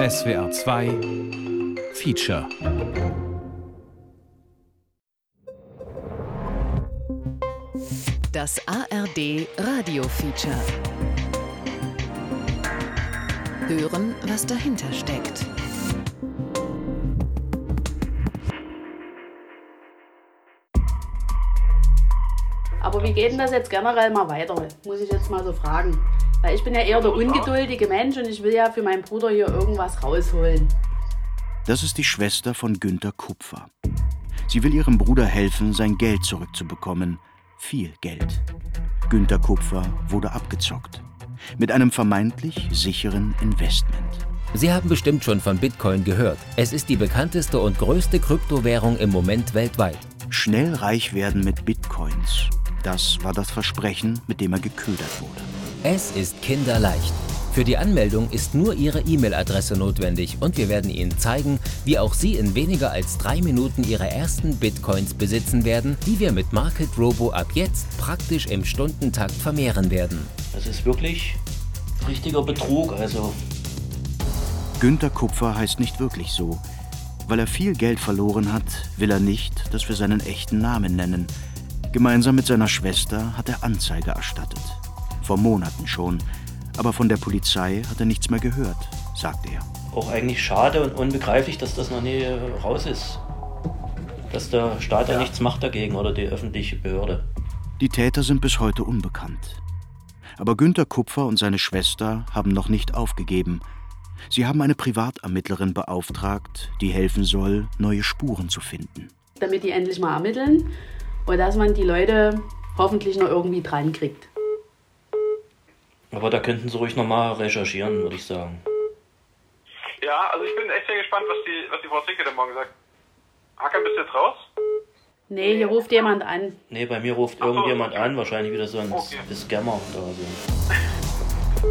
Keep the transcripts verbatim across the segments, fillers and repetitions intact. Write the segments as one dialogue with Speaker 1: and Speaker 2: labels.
Speaker 1: S W R zwei Feature.
Speaker 2: Das A R D Radio Feature. Hören, was dahinter steckt.
Speaker 3: Aber wie geht denn das jetzt generell mal weiter? Muss ich jetzt mal so fragen. Weil ich bin ja eher der ungeduldige Mensch und ich will ja für meinen Bruder hier irgendwas rausholen.
Speaker 4: Das ist die Schwester von Günter Kupfer. Sie will ihrem Bruder helfen, sein Geld zurückzubekommen. Viel Geld. Günter Kupfer wurde abgezockt. Mit einem vermeintlich sicheren Investment.
Speaker 5: Sie haben bestimmt schon von Bitcoin gehört. Es ist die bekannteste und größte Kryptowährung im Moment weltweit.
Speaker 4: Schnell reich werden mit Bitcoins. Das war das Versprechen, mit dem er geködert wurde.
Speaker 5: Es ist kinderleicht. Für die Anmeldung ist nur Ihre E-Mail-Adresse notwendig und wir werden Ihnen zeigen, wie auch Sie in weniger als drei Minuten Ihre ersten Bitcoins besitzen werden, die wir mit Market Robo ab jetzt praktisch im Stundentakt vermehren werden.
Speaker 6: Das ist wirklich richtiger Betrug, also.
Speaker 4: Günter Kupfer heißt nicht wirklich so. Weil er viel Geld verloren hat, will er nicht, dass wir seinen echten Namen nennen. Gemeinsam mit seiner Schwester hat er Anzeige erstattet. Vor Monaten schon. Aber von der Polizei hat er nichts mehr gehört, sagt er.
Speaker 6: Auch eigentlich schade und unbegreiflich, dass das noch nie raus ist. Dass der Staat ja nichts macht dagegen oder die öffentliche Behörde.
Speaker 4: Die Täter sind bis heute unbekannt. Aber Günter Kupfer und seine Schwester haben noch nicht aufgegeben. Sie haben eine Privatermittlerin beauftragt, die helfen soll, neue Spuren zu finden.
Speaker 3: Damit die endlich mal ermitteln und dass man die Leute hoffentlich noch irgendwie dran kriegt.
Speaker 6: Aber da könnten Sie ruhig nochmal recherchieren, würde ich sagen.
Speaker 7: Ja, also ich bin echt sehr gespannt, was die, was die Frau Zicke denn morgen sagt. Hakan, bist du jetzt raus?
Speaker 3: Nee, hier ruft jemand an.
Speaker 6: Nee, bei mir ruft
Speaker 7: Ach so,
Speaker 6: irgendjemand
Speaker 7: okay.
Speaker 6: an, wahrscheinlich wieder so ein
Speaker 7: Okay.
Speaker 6: Scammer oder so.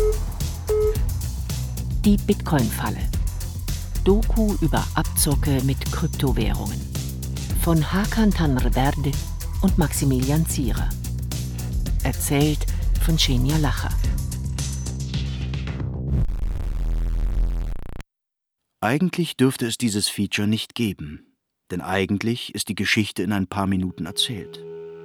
Speaker 8: Die Bitcoin-Falle. Doku über Abzocke mit Kryptowährungen. Von Hakan Tanrıverdi und Maximilian Zierer. Erzählt von Xenia Lacher.
Speaker 4: Eigentlich dürfte es dieses Feature nicht geben. Denn eigentlich ist die Geschichte in ein paar Minuten erzählt.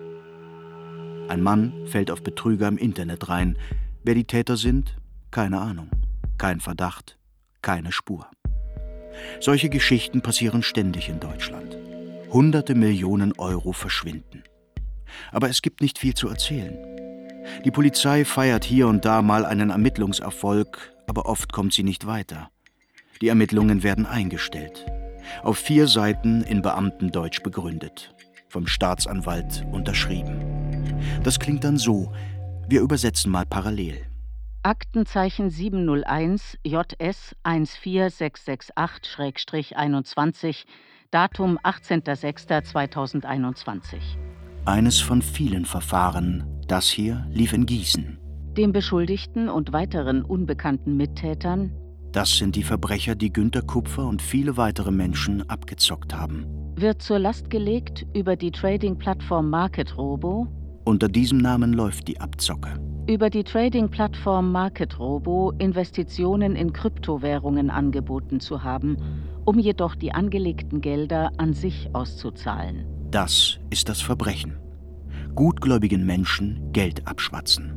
Speaker 4: Ein Mann fällt auf Betrüger im Internet rein. Wer die Täter sind? Keine Ahnung. Kein Verdacht, keine Spur. Solche Geschichten passieren ständig in Deutschland. Hunderte Millionen Euro verschwinden. Aber es gibt nicht viel zu erzählen. Die Polizei feiert hier und da mal einen Ermittlungserfolg, aber oft kommt sie nicht weiter. Die Ermittlungen werden eingestellt. Auf vier Seiten in Beamtendeutsch begründet. Vom Staatsanwalt unterschrieben. Das klingt dann so. Wir übersetzen mal parallel.
Speaker 8: Aktenzeichen sieben null eins J S eins vier sechs sechs acht einundzwanzig, Datum achtzehnter sechster zweitausendeinundzwanzig.
Speaker 4: Eines von vielen Verfahren. Das hier lief in Gießen.
Speaker 8: Dem Beschuldigten und weiteren unbekannten Mittätern
Speaker 4: Das sind die Verbrecher, die Günter Kupfer und viele weitere Menschen abgezockt haben.
Speaker 8: wird zur Last gelegt, über die Trading-Plattform Market Robo
Speaker 4: Unter diesem Namen läuft die Abzocke.
Speaker 8: über die Trading-Plattform Market Robo Investitionen in Kryptowährungen angeboten zu haben, um jedoch die angelegten Gelder an sich auszuzahlen.
Speaker 4: Das ist das Verbrechen. Gutgläubigen Menschen Geld abschwatzen.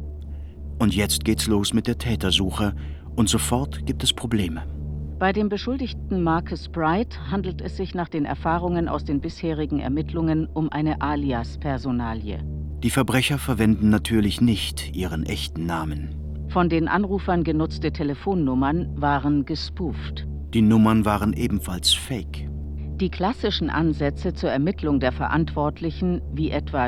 Speaker 4: Und jetzt geht's los mit der Tätersuche und sofort gibt es Probleme.
Speaker 8: Bei dem Beschuldigten Marcus Bright handelt es sich nach den Erfahrungen aus den bisherigen Ermittlungen um eine Alias-Personalie.
Speaker 4: Die Verbrecher verwenden natürlich nicht ihren echten Namen.
Speaker 8: Von den Anrufern genutzte Telefonnummern waren gespooft.
Speaker 4: Die Nummern waren ebenfalls fake.
Speaker 8: Die klassischen Ansätze zur Ermittlung der Verantwortlichen, wie etwa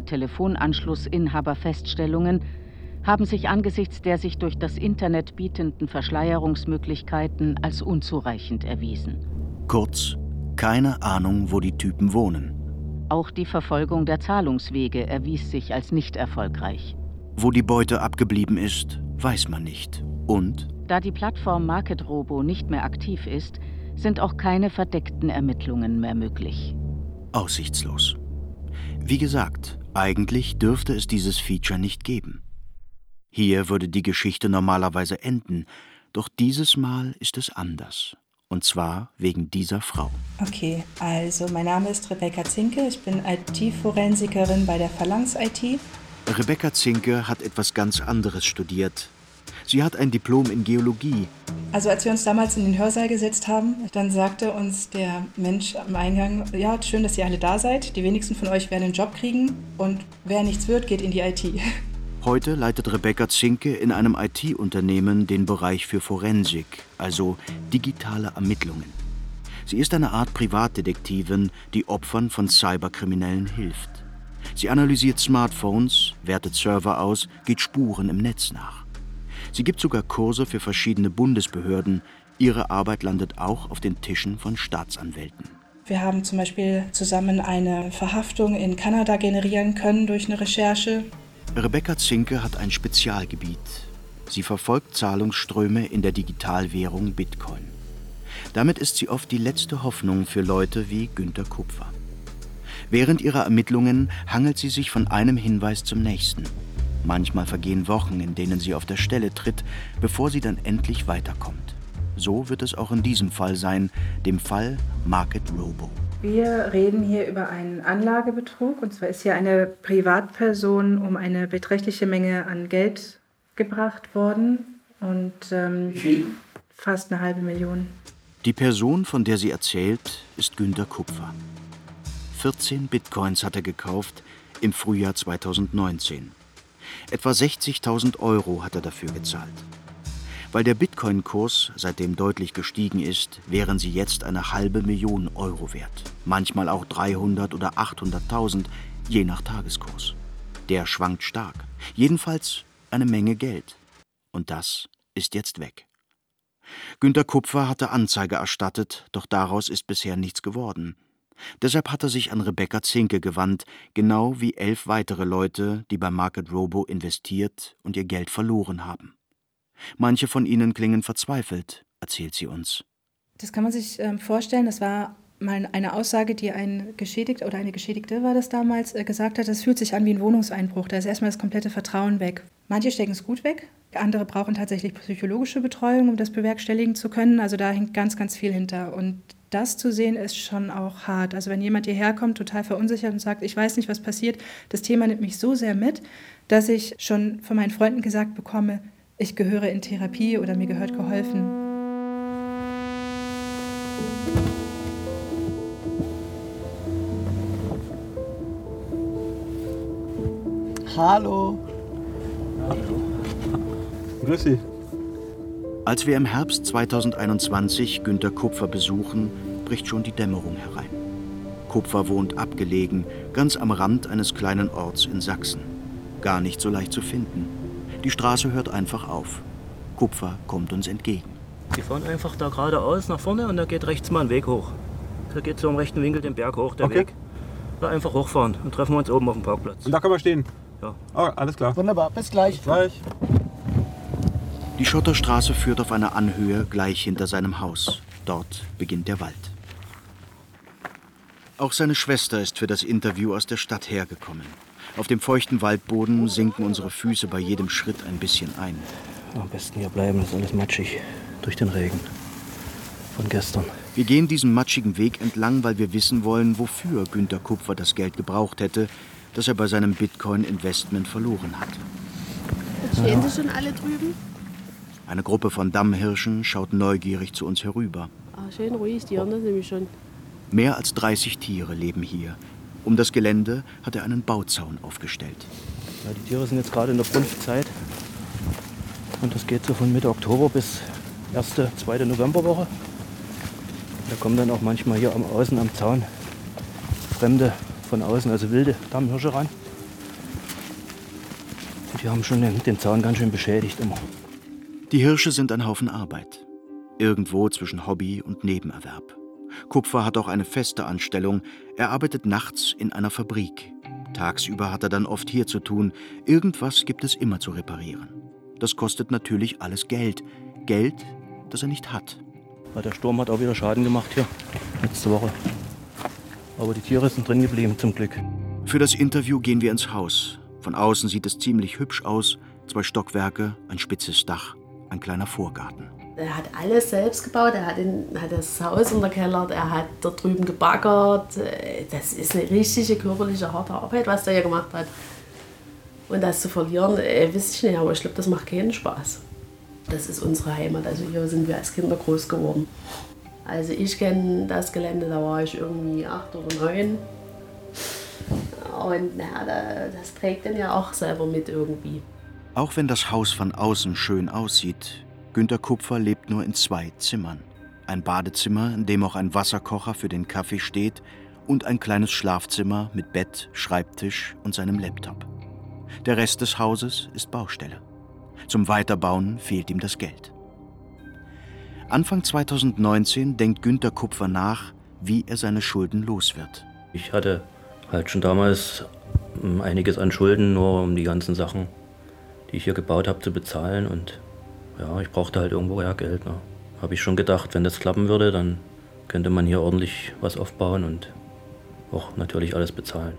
Speaker 8: Telefonanschlussinhaberfeststellungen, haben sich angesichts der sich durch das Internet bietenden Verschleierungsmöglichkeiten als unzureichend erwiesen.
Speaker 4: Kurz, keine Ahnung, wo die Typen wohnen.
Speaker 8: Auch die Verfolgung der Zahlungswege erwies sich als nicht erfolgreich.
Speaker 4: Wo die Beute abgeblieben ist, weiß man nicht. Und
Speaker 8: Da die Plattform Market Robo nicht mehr aktiv ist, sind auch keine verdeckten Ermittlungen mehr möglich.
Speaker 4: aussichtslos. Wie gesagt, eigentlich dürfte es dieses Feature nicht geben. Hier würde die Geschichte normalerweise enden, Doch dieses Mal ist es anders. Und zwar wegen dieser Frau.
Speaker 9: Okay, also mein Name ist Rebecca Zinke. Ich bin I T-Forensikerin bei der Phalanx I T.
Speaker 4: Rebecca Zinke hat etwas ganz anderes studiert. Sie hat ein Diplom in Geologie.
Speaker 9: Also als wir uns damals in den Hörsaal gesetzt haben, dann sagte uns der Mensch am Eingang, ja, schön, dass ihr alle da seid. Die wenigsten von euch werden einen Job kriegen und wer nichts wird, geht in die I T.
Speaker 4: Heute leitet Rebecca Zinke in einem I T-Unternehmen den Bereich für Forensik, also digitale Ermittlungen. Sie ist eine Art Privatdetektivin, die Opfern von Cyberkriminellen hilft. Sie analysiert Smartphones, wertet Server aus, geht Spuren im Netz nach. Sie gibt sogar Kurse für verschiedene Bundesbehörden. Ihre Arbeit landet auch auf den Tischen von Staatsanwälten.
Speaker 9: Wir haben zum Beispiel zusammen eine Verhaftung in Kanada generieren können durch eine Recherche.
Speaker 4: Rebecca Zinke hat ein Spezialgebiet. Sie verfolgt Zahlungsströme in der Digitalwährung Bitcoin. Damit ist sie oft die letzte Hoffnung für Leute wie Günter Kupfer. Während ihrer Ermittlungen hangelt sie sich von einem Hinweis zum nächsten. Manchmal vergehen Wochen, in denen sie auf der Stelle tritt, bevor sie dann endlich weiterkommt. So wird es auch in diesem Fall sein, dem Fall Market Robo.
Speaker 9: Wir reden hier über einen Anlagebetrug. Und zwar ist hier eine Privatperson um eine beträchtliche Menge an Geld gebracht worden. Und ähm, Wie viel? Fast eine halbe Million.
Speaker 4: Die Person, von der sie erzählt, ist Günter Kupfer. vierzehn Bitcoins hat er gekauft im Frühjahr zweitausendneunzehn. Etwa sechzigtausend Euro hat er dafür gezahlt. Weil der Bitcoin-Kurs seitdem deutlich gestiegen ist, wären sie jetzt eine halbe Million Euro wert. Manchmal auch dreihundert oder achthunderttausend, je nach Tageskurs. Der schwankt stark. Jedenfalls eine Menge Geld. Und das ist jetzt weg. Günter Kupfer hatte Anzeige erstattet, doch daraus ist bisher nichts geworden. Deshalb hat er sich an Rebecca Zinke gewandt, genau wie elf weitere Leute, die bei Market Robo investiert und ihr Geld verloren haben. Manche von ihnen klingen verzweifelt, erzählt sie uns.
Speaker 9: Das kann man sich ähm, vorstellen, das war mal eine Aussage, die ein Geschädigter oder eine Geschädigte war das damals, äh, gesagt hat, das fühlt sich an wie ein Wohnungseinbruch, da ist erstmal das komplette Vertrauen weg. Manche stecken es gut weg, andere brauchen tatsächlich psychologische Betreuung, um das bewerkstelligen zu können, also da hängt ganz, ganz viel hinter. Und das zu sehen ist schon auch hart. Also wenn jemand hierher kommt, total verunsichert und sagt, ich weiß nicht, was passiert, das Thema nimmt mich so sehr mit, dass ich schon von meinen Freunden gesagt bekomme, ich gehöre in Therapie oder mir gehört geholfen.
Speaker 10: Hallo.
Speaker 11: Hallo. Grüß Sie.
Speaker 4: Als wir im Herbst zweitausendeinundzwanzig Günter Kupfer besuchen, bricht schon die Dämmerung herein. Kupfer wohnt abgelegen, ganz am Rand eines kleinen Orts in Sachsen. Gar nicht so leicht zu finden. Die Straße hört einfach auf. Kupfer kommt uns entgegen.
Speaker 6: Die fahren einfach da geradeaus nach vorne und da geht rechts mal ein Weg hoch. Da geht so im rechten Winkel den Berg hoch, der okay. Weg. Da einfach hochfahren und treffen wir uns oben auf dem Parkplatz.
Speaker 11: Und da können wir stehen?
Speaker 6: Ja.
Speaker 11: Oh, alles klar.
Speaker 10: Wunderbar, bis gleich.
Speaker 11: Bis gleich.
Speaker 4: Die Schotterstraße führt auf eine Anhöhe gleich hinter seinem Haus. Dort beginnt der Wald. Auch seine Schwester ist für das Interview aus der Stadt hergekommen. Auf dem feuchten Waldboden sinken unsere Füße bei jedem Schritt ein bisschen ein.
Speaker 6: Am besten hier bleiben, das ist alles matschig. Durch den Regen. Von gestern.
Speaker 4: Wir gehen diesen matschigen Weg entlang, weil wir wissen wollen, wofür Günter Kupfer das Geld gebraucht hätte, das er bei seinem Bitcoin-Investment verloren hat.
Speaker 3: Jetzt stehen Sie schon alle drüben?
Speaker 4: Eine Gruppe von Dammhirschen schaut neugierig zu uns herüber.
Speaker 3: Ah, schön ruhig, die hören das nämlich schon.
Speaker 4: Mehr als dreißig Tiere leben hier. Um das Gelände hat er einen Bauzaun aufgestellt.
Speaker 6: Ja, die Tiere sind jetzt gerade in der Brunftzeit. Und das geht so von Mitte Oktober bis erste, zweite Novemberwoche. Da kommen dann auch manchmal hier am Außen am Zaun Fremde von außen, also wilde Dammhirsche ran. Und die haben schon den, den Zaun ganz schön beschädigt immer.
Speaker 4: Die Hirsche sind ein Haufen Arbeit. Irgendwo zwischen Hobby und Nebenerwerb. Kupfer hat auch eine feste Anstellung. Er arbeitet nachts in einer Fabrik. Tagsüber hat er dann oft hier zu tun. Irgendwas gibt es immer zu reparieren. Das kostet natürlich alles Geld. Geld, das er nicht hat.
Speaker 6: Ja, der Sturm hat auch wieder Schaden gemacht hier, letzte Woche. Aber die Tiere sind drin geblieben, zum Glück.
Speaker 4: Für das Interview gehen wir ins Haus. Von außen sieht es ziemlich hübsch aus. Zwei Stockwerke, ein spitzes Dach, ein kleiner Vorgarten.
Speaker 3: Er hat alles selbst gebaut, er hat, in, hat das Haus unterkellert, er hat da drüben gebaggert. Das ist eine richtige körperliche, harte Arbeit, was der hier gemacht hat. Und das zu verlieren, äh, weiß ich nicht, aber ich glaube, das macht keinen Spaß. Das ist unsere Heimat, also hier sind wir als Kinder groß geworden. Also ich kenne das Gelände, da war ich irgendwie acht oder neun. Und na, das trägt den ja auch selber mit irgendwie.
Speaker 4: Auch wenn das Haus von außen schön aussieht, Günter Kupfer lebt nur in zwei Zimmern. Ein Badezimmer, in dem auch ein Wasserkocher für den Kaffee steht, und ein kleines Schlafzimmer mit Bett, Schreibtisch und seinem Laptop. Der Rest des Hauses ist Baustelle. Zum Weiterbauen fehlt ihm das Geld. Anfang zweitausendneunzehn denkt Günter Kupfer nach, wie er seine Schulden los wird.
Speaker 6: Ich hatte halt schon damals einiges an Schulden, nur um die ganzen Sachen, die ich hier gebaut habe, zu bezahlen. Und ja, ich brauchte halt irgendwoher Geld. Ne? Habe ich schon gedacht, wenn das klappen würde, dann könnte man hier ordentlich was aufbauen und auch natürlich alles bezahlen.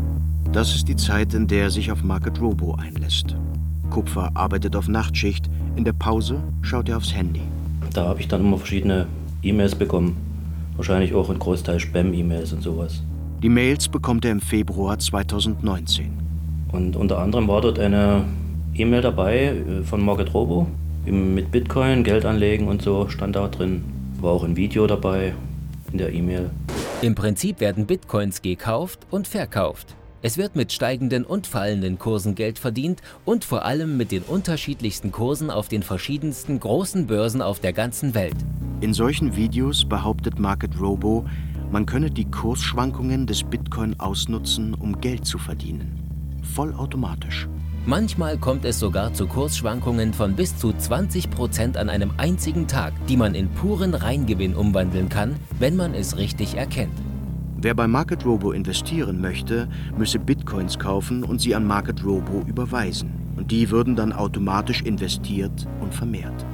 Speaker 4: Das ist die Zeit, in der er sich auf Market Robo einlässt. Kupfer arbeitet auf Nachtschicht, in der Pause schaut er aufs Handy.
Speaker 6: Da habe ich dann immer verschiedene E-Mails bekommen. Wahrscheinlich auch ein Großteil Spam-E-Mails und sowas.
Speaker 4: Die Mails bekommt er im Februar zweitausendneunzehn.
Speaker 6: Und unter anderem war dort eine E-Mail dabei von Market Robo. Mit Bitcoin, Geld anlegen und so stand da drin. War auch ein Video dabei in der E-Mail.
Speaker 5: Im Prinzip werden Bitcoins gekauft und verkauft. Es wird mit steigenden und fallenden Kursen Geld verdient und vor allem mit den unterschiedlichsten Kursen auf den verschiedensten großen Börsen auf der ganzen Welt.
Speaker 4: In solchen Videos behauptet Market Robo, man könne die Kursschwankungen des Bitcoin ausnutzen, um Geld zu verdienen. Vollautomatisch.
Speaker 5: Manchmal kommt es sogar zu Kursschwankungen von bis zu zwanzig Prozent an einem einzigen Tag, die man in puren Reingewinn umwandeln kann, wenn man es richtig erkennt.
Speaker 4: Wer bei Market Robo investieren möchte, müsse Bitcoins kaufen und sie an Market Robo überweisen. Und die würden dann automatisch investiert und vermehrt.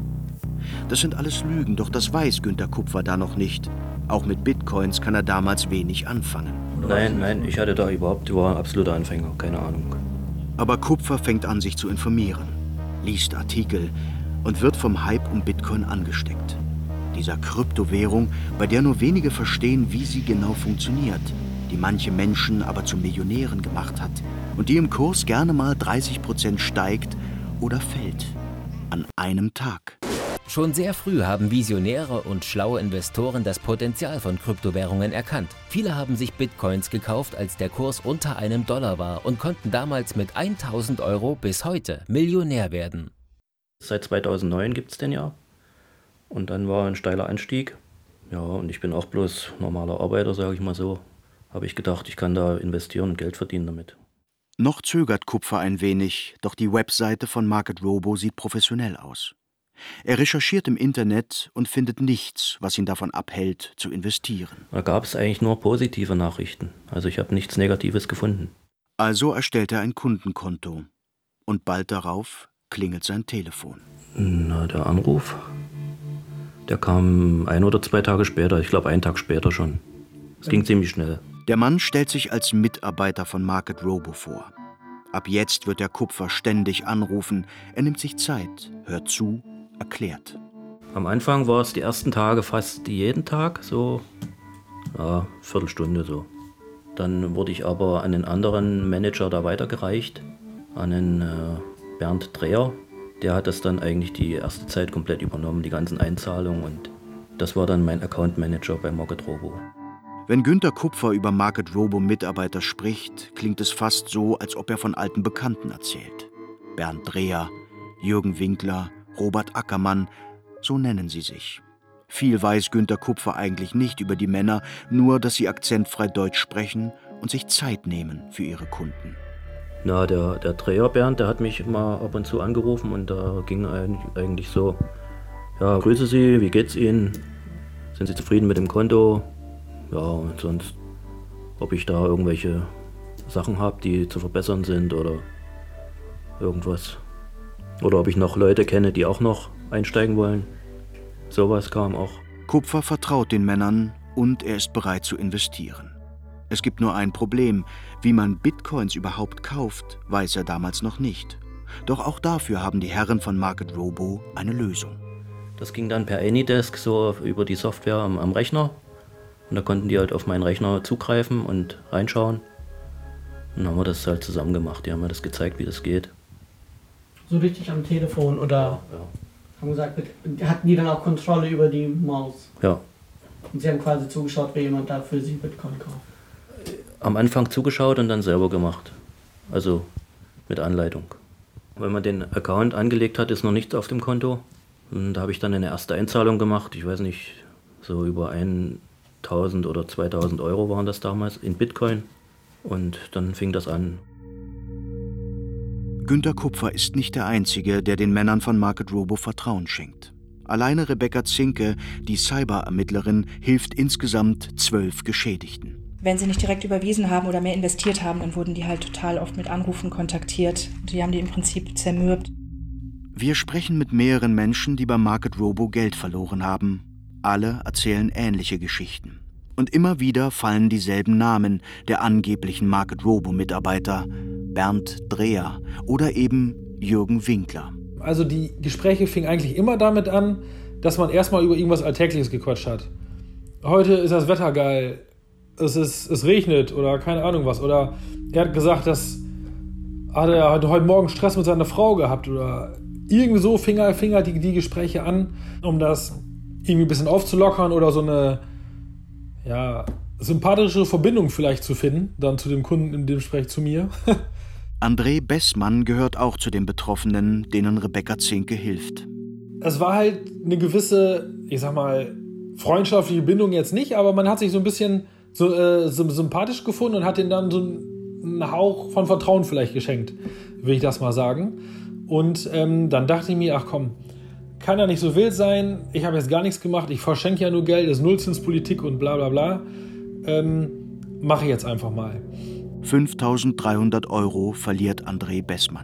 Speaker 4: Das sind alles Lügen, doch das weiß Günter Kupfer da noch nicht. Auch mit Bitcoins kann er damals wenig anfangen.
Speaker 6: Nein, nein, ich hatte da überhaupt, ich war ein absoluter Anfänger, keine Ahnung.
Speaker 4: Aber Kupfer fängt an, sich zu informieren, liest Artikel und wird vom Hype um Bitcoin angesteckt. Dieser Kryptowährung, bei der nur wenige verstehen, wie sie genau funktioniert, die manche Menschen aber zu Millionären gemacht hat und die im Kurs gerne mal dreißig Prozent steigt oder fällt. An einem Tag.
Speaker 5: Schon sehr früh haben Visionäre und schlaue Investoren das Potenzial von Kryptowährungen erkannt. Viele haben sich Bitcoins gekauft, als der Kurs unter einem Dollar war und konnten damals mit tausend Euro bis heute Millionär werden.
Speaker 6: Seit zweitausendneun gibt es den ja. Und dann war ein steiler Anstieg. Ja, und ich bin auch bloß normaler Arbeiter, sage ich mal so. Habe ich gedacht, ich kann da investieren und Geld verdienen damit.
Speaker 4: Noch zögert Kupfer ein wenig, doch die Webseite von Market Robo sieht professionell aus. Er recherchiert im Internet und findet nichts, was ihn davon abhält, zu investieren.
Speaker 6: Da gab es eigentlich nur positive Nachrichten. Also ich habe nichts Negatives gefunden.
Speaker 4: Also erstellt er ein Kundenkonto. Und bald darauf klingelt sein Telefon.
Speaker 6: Na, der Anruf, der kam ein oder zwei Tage später. Ich glaube, einen Tag später schon. Es ging ziemlich schnell.
Speaker 4: Der Mann stellt sich als Mitarbeiter von Market Robo vor. Ab jetzt wird der Kupfer ständig anrufen. Er nimmt sich Zeit, hört zu, erklärt.
Speaker 6: Am Anfang war es die ersten Tage fast jeden Tag, so ja, Viertelstunde so. Dann wurde ich aber an einen anderen Manager da weitergereicht, an einen äh, Bernd Dreher. Der hat das dann eigentlich die erste Zeit komplett übernommen, die ganzen Einzahlungen. Und das war dann mein Account Manager bei Market Robo.
Speaker 4: Wenn Günter Kupfer über Market Robo Mitarbeiter spricht, klingt es fast so, als ob er von alten Bekannten erzählt. Bernd Dreher, Jürgen Winkler, Robert Ackermann, so nennen sie sich. Viel weiß Günter Kupfer eigentlich nicht über die Männer, nur dass sie akzentfrei Deutsch sprechen und sich Zeit nehmen für ihre Kunden.
Speaker 6: Na, der, der Dreher Bernd, der hat mich mal ab und zu angerufen und da ging eigentlich so, ja, grüße Sie, wie geht's Ihnen? Sind Sie zufrieden mit dem Konto? Ja, und sonst, ob ich da irgendwelche Sachen habe, die zu verbessern sind oder irgendwas. Oder ob ich noch Leute kenne, die auch noch einsteigen wollen. Sowas kam auch.
Speaker 4: Kupfer vertraut den Männern und er ist bereit zu investieren. Es gibt nur ein Problem. Wie man Bitcoins überhaupt kauft, weiß er damals noch nicht. Doch auch dafür haben die Herren von Market Robo eine Lösung.
Speaker 6: Das ging dann per Anydesk, so über die Software am, am Rechner. Und da konnten die halt auf meinen Rechner zugreifen und reinschauen. Und dann haben wir das halt zusammen gemacht. Die haben mir das gezeigt, wie das geht.
Speaker 10: So richtig am Telefon oder?
Speaker 6: Ja.
Speaker 10: Haben gesagt, hatten die dann auch Kontrolle über die Maus?
Speaker 6: Ja.
Speaker 10: Und sie haben quasi zugeschaut, wie jemand da für sie Bitcoin kauft?
Speaker 6: Am Anfang zugeschaut und dann selber gemacht. Also mit Anleitung. Wenn man den Account angelegt hat, ist noch nichts auf dem Konto. Und da habe ich dann eine erste Einzahlung gemacht. Ich weiß nicht, so über tausend oder zweitausend Euro waren das damals in Bitcoin. Und dann fing das an.
Speaker 4: Günter Kupfer ist nicht der Einzige, der den Männern von Market Robo Vertrauen schenkt. Alleine Rebecca Zinke, die Cyberermittlerin, hilft insgesamt zwölf Geschädigten.
Speaker 9: Wenn sie nicht direkt überwiesen haben oder mehr investiert haben, dann wurden die halt total oft mit Anrufen kontaktiert. Die haben die im Prinzip zermürbt.
Speaker 4: Wir sprechen mit mehreren Menschen, die beim Market Robo Geld verloren haben. Alle erzählen ähnliche Geschichten. Und immer wieder fallen dieselben Namen der angeblichen Market Robo-Mitarbeiter. Bernd Dreher oder eben Jürgen Winkler.
Speaker 12: Also die Gespräche fingen eigentlich immer damit an, dass man erstmal über irgendwas Alltägliches gequatscht hat. Heute ist das Wetter geil, es, ist, es regnet oder keine Ahnung was. Oder er hat gesagt, dass hat er hat heute Morgen Stress mit seiner Frau gehabt. Oder irgendwie so fing er, fing er die, die Gespräche an, um das irgendwie ein bisschen aufzulockern oder so eine ja, sympathische Verbindung vielleicht zu finden, dann zu dem Kunden, in dem Gespräch zu mir.
Speaker 4: André Bessmann gehört auch zu den Betroffenen, denen Rebecca Zinke hilft.
Speaker 12: Es war halt eine gewisse, ich sag mal, freundschaftliche Bindung jetzt nicht, aber man hat sich so ein bisschen so, äh, so sympathisch gefunden und hat ihnen dann so einen Hauch von Vertrauen vielleicht geschenkt, will ich das mal sagen. Und ähm, dann dachte ich mir, ach komm, kann ja nicht so wild sein, ich habe jetzt gar nichts gemacht, ich verschenke ja nur Geld, das ist Nullzinspolitik und bla bla bla. Ähm, mache ich jetzt einfach mal.
Speaker 4: fünftausenddreihundert Euro verliert André Bessmann.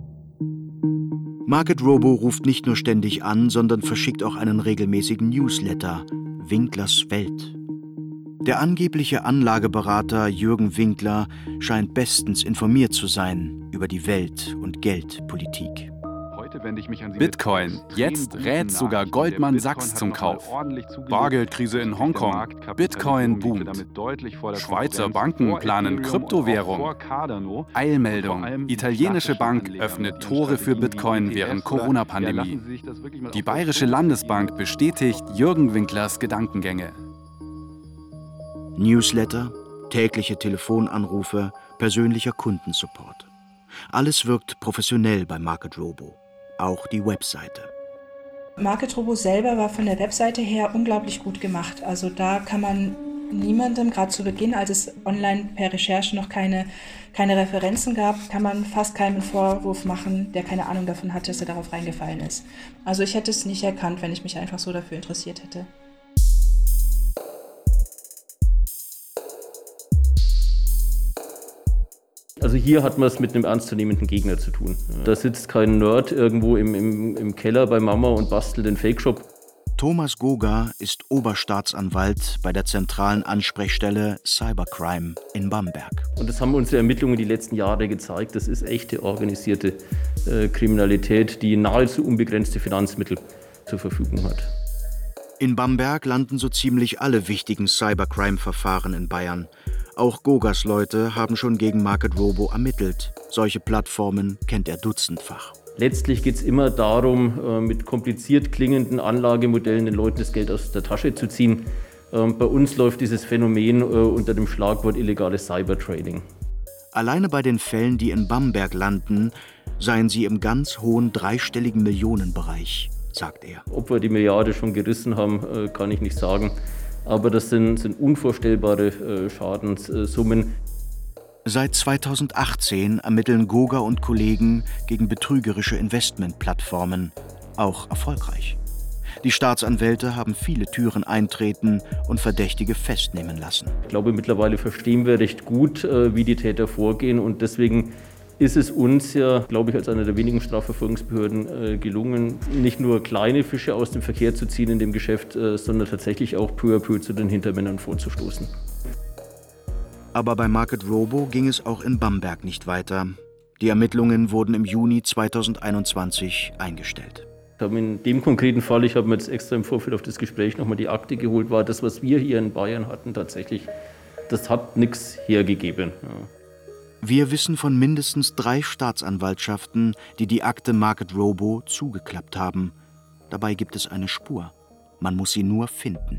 Speaker 4: Market Robo ruft nicht nur ständig an, sondern verschickt auch einen regelmäßigen Newsletter, Winklers Welt. Der angebliche Anlageberater Jürgen Winkler scheint bestens informiert zu sein über die Welt- und Geldpolitik.
Speaker 1: Bitcoin. Jetzt rät sogar Goldman Sachs zum Kauf. Bargeldkrise in Hongkong. Bitcoin boomt. Schweizer Banken planen Kryptowährung. Eilmeldung. Italienische Bank öffnet Tore für Bitcoin während Corona-Pandemie. Die Bayerische Landesbank bestätigt Jürgen Winklers Gedankengänge.
Speaker 4: Newsletter, tägliche Telefonanrufe, persönlicher Kundensupport. Alles wirkt professionell bei Market Robo. Auch die Webseite.
Speaker 9: Market Robo selber war von der Webseite her unglaublich gut gemacht. Also da kann man niemandem, gerade zu Beginn, als es online per Recherche noch keine, keine Referenzen gab, kann man fast keinen Vorwurf machen, der keine Ahnung davon hatte, dass er darauf reingefallen ist. Also ich hätte es nicht erkannt, wenn ich mich einfach so dafür interessiert hätte.
Speaker 13: Also hier hat man es mit einem ernstzunehmenden Gegner zu tun. Da sitzt kein Nerd irgendwo im, im, im Keller bei Mama und bastelt den Fake-Shop.
Speaker 4: Thomas Goga ist Oberstaatsanwalt bei der zentralen Ansprechstelle Cybercrime in Bamberg.
Speaker 13: Und das haben unsere Ermittlungen die letzten Jahre gezeigt. Das ist echte organisierte äh, Kriminalität, die nahezu unbegrenzte Finanzmittel zur Verfügung hat.
Speaker 4: In Bamberg landen so ziemlich alle wichtigen Cybercrime-Verfahren in Bayern. Auch Gogas Leute haben schon gegen Market Robo ermittelt. Solche Plattformen kennt er dutzendfach.
Speaker 13: Letztlich geht es immer darum, mit kompliziert klingenden Anlagemodellen den Leuten das Geld aus der Tasche zu ziehen. Bei uns läuft dieses Phänomen unter dem Schlagwort illegales Cybertrading.
Speaker 4: Alleine bei den Fällen, die in Bamberg landen, seien sie im ganz hohen dreistelligen Millionenbereich, sagt er.
Speaker 13: Ob wir die Milliarde schon gerissen haben, kann ich nicht sagen. Aber das sind, sind unvorstellbare äh, Schadenssummen.
Speaker 4: Seit zweitausendachtzehn ermitteln Goga und Kollegen gegen betrügerische Investmentplattformen, auch erfolgreich. Die Staatsanwälte haben viele Türen eintreten und Verdächtige festnehmen lassen.
Speaker 13: Ich glaube, mittlerweile verstehen wir recht gut, äh, wie die Täter vorgehen. Und deswegen ist es uns ja, glaube ich, als einer der wenigen Strafverfolgungsbehörden äh, gelungen, nicht nur kleine Fische aus dem Verkehr zu ziehen in dem Geschäft, äh, sondern tatsächlich auch peu à peu zu den Hintermännern vorzustoßen.
Speaker 4: Aber bei Market Robo ging es auch in Bamberg nicht weiter. Die Ermittlungen wurden im Juni zweitausendeinundzwanzig eingestellt.
Speaker 13: In dem konkreten Fall, ich habe mir jetzt extra im Vorfeld auf das Gespräch nochmal die Akte geholt, war das, was wir hier in Bayern hatten, tatsächlich, das hat nichts hergegeben. Ja.
Speaker 4: Wir wissen von mindestens drei Staatsanwaltschaften, die die Akte Market Robo zugeklappt haben. Dabei gibt es eine Spur. Man muss sie nur finden.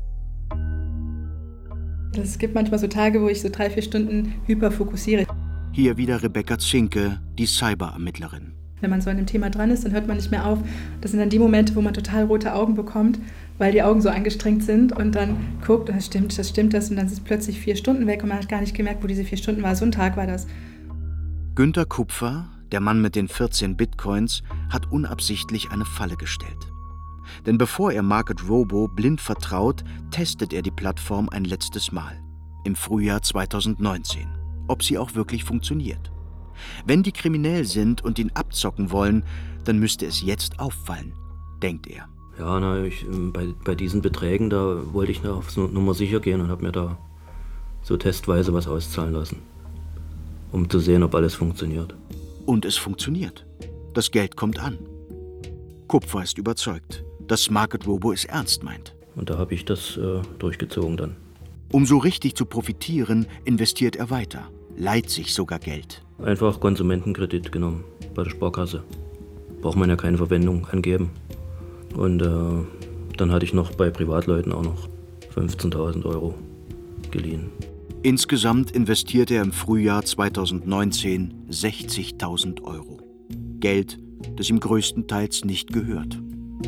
Speaker 9: Es gibt manchmal so Tage, wo ich so drei, vier Stunden hyperfokussiere.
Speaker 4: Hier wieder Rebecca Zinke, die Cyberermittlerin.
Speaker 9: Wenn man so an dem Thema dran ist, dann hört man nicht mehr auf. Das sind dann die Momente, wo man total rote Augen bekommt, weil die Augen so angestrengt sind und dann guckt, das stimmt, das stimmt das und dann sind plötzlich vier Stunden weg und man hat gar nicht gemerkt, wo diese vier Stunden war. So ein Tag war das.
Speaker 4: Günter Kupfer, der Mann mit den vierzehn Bitcoins, hat unabsichtlich eine Falle gestellt. Denn bevor er Market Robo blind vertraut, testet er die Plattform ein letztes Mal. Im Frühjahr zweitausendneunzehn. Ob sie auch wirklich funktioniert. Wenn die kriminell sind und ihn abzocken wollen, dann müsste es jetzt auffallen, denkt er.
Speaker 6: Ja, na, ich, bei, bei diesen Beträgen, da wollte ich auf so Nummer sicher gehen und habe mir da so testweise was auszahlen lassen, um zu sehen, ob alles funktioniert.
Speaker 4: Und es funktioniert. Das Geld kommt an. Kupfer ist überzeugt, dass Market Robo es ernst meint.
Speaker 6: Und da habe ich das äh, durchgezogen dann.
Speaker 4: Um so richtig zu profitieren, investiert er weiter, leiht sich sogar Geld.
Speaker 6: Einfach Konsumentenkredit genommen bei der Sparkasse. Braucht man ja keine Verwendung angeben. Und äh, dann hatte ich noch bei Privatleuten auch noch fünfzehntausend Euro geliehen.
Speaker 4: Insgesamt investierte er im Frühjahr zweitausendneunzehn sechzigtausend Euro. Geld, das ihm größtenteils nicht gehört.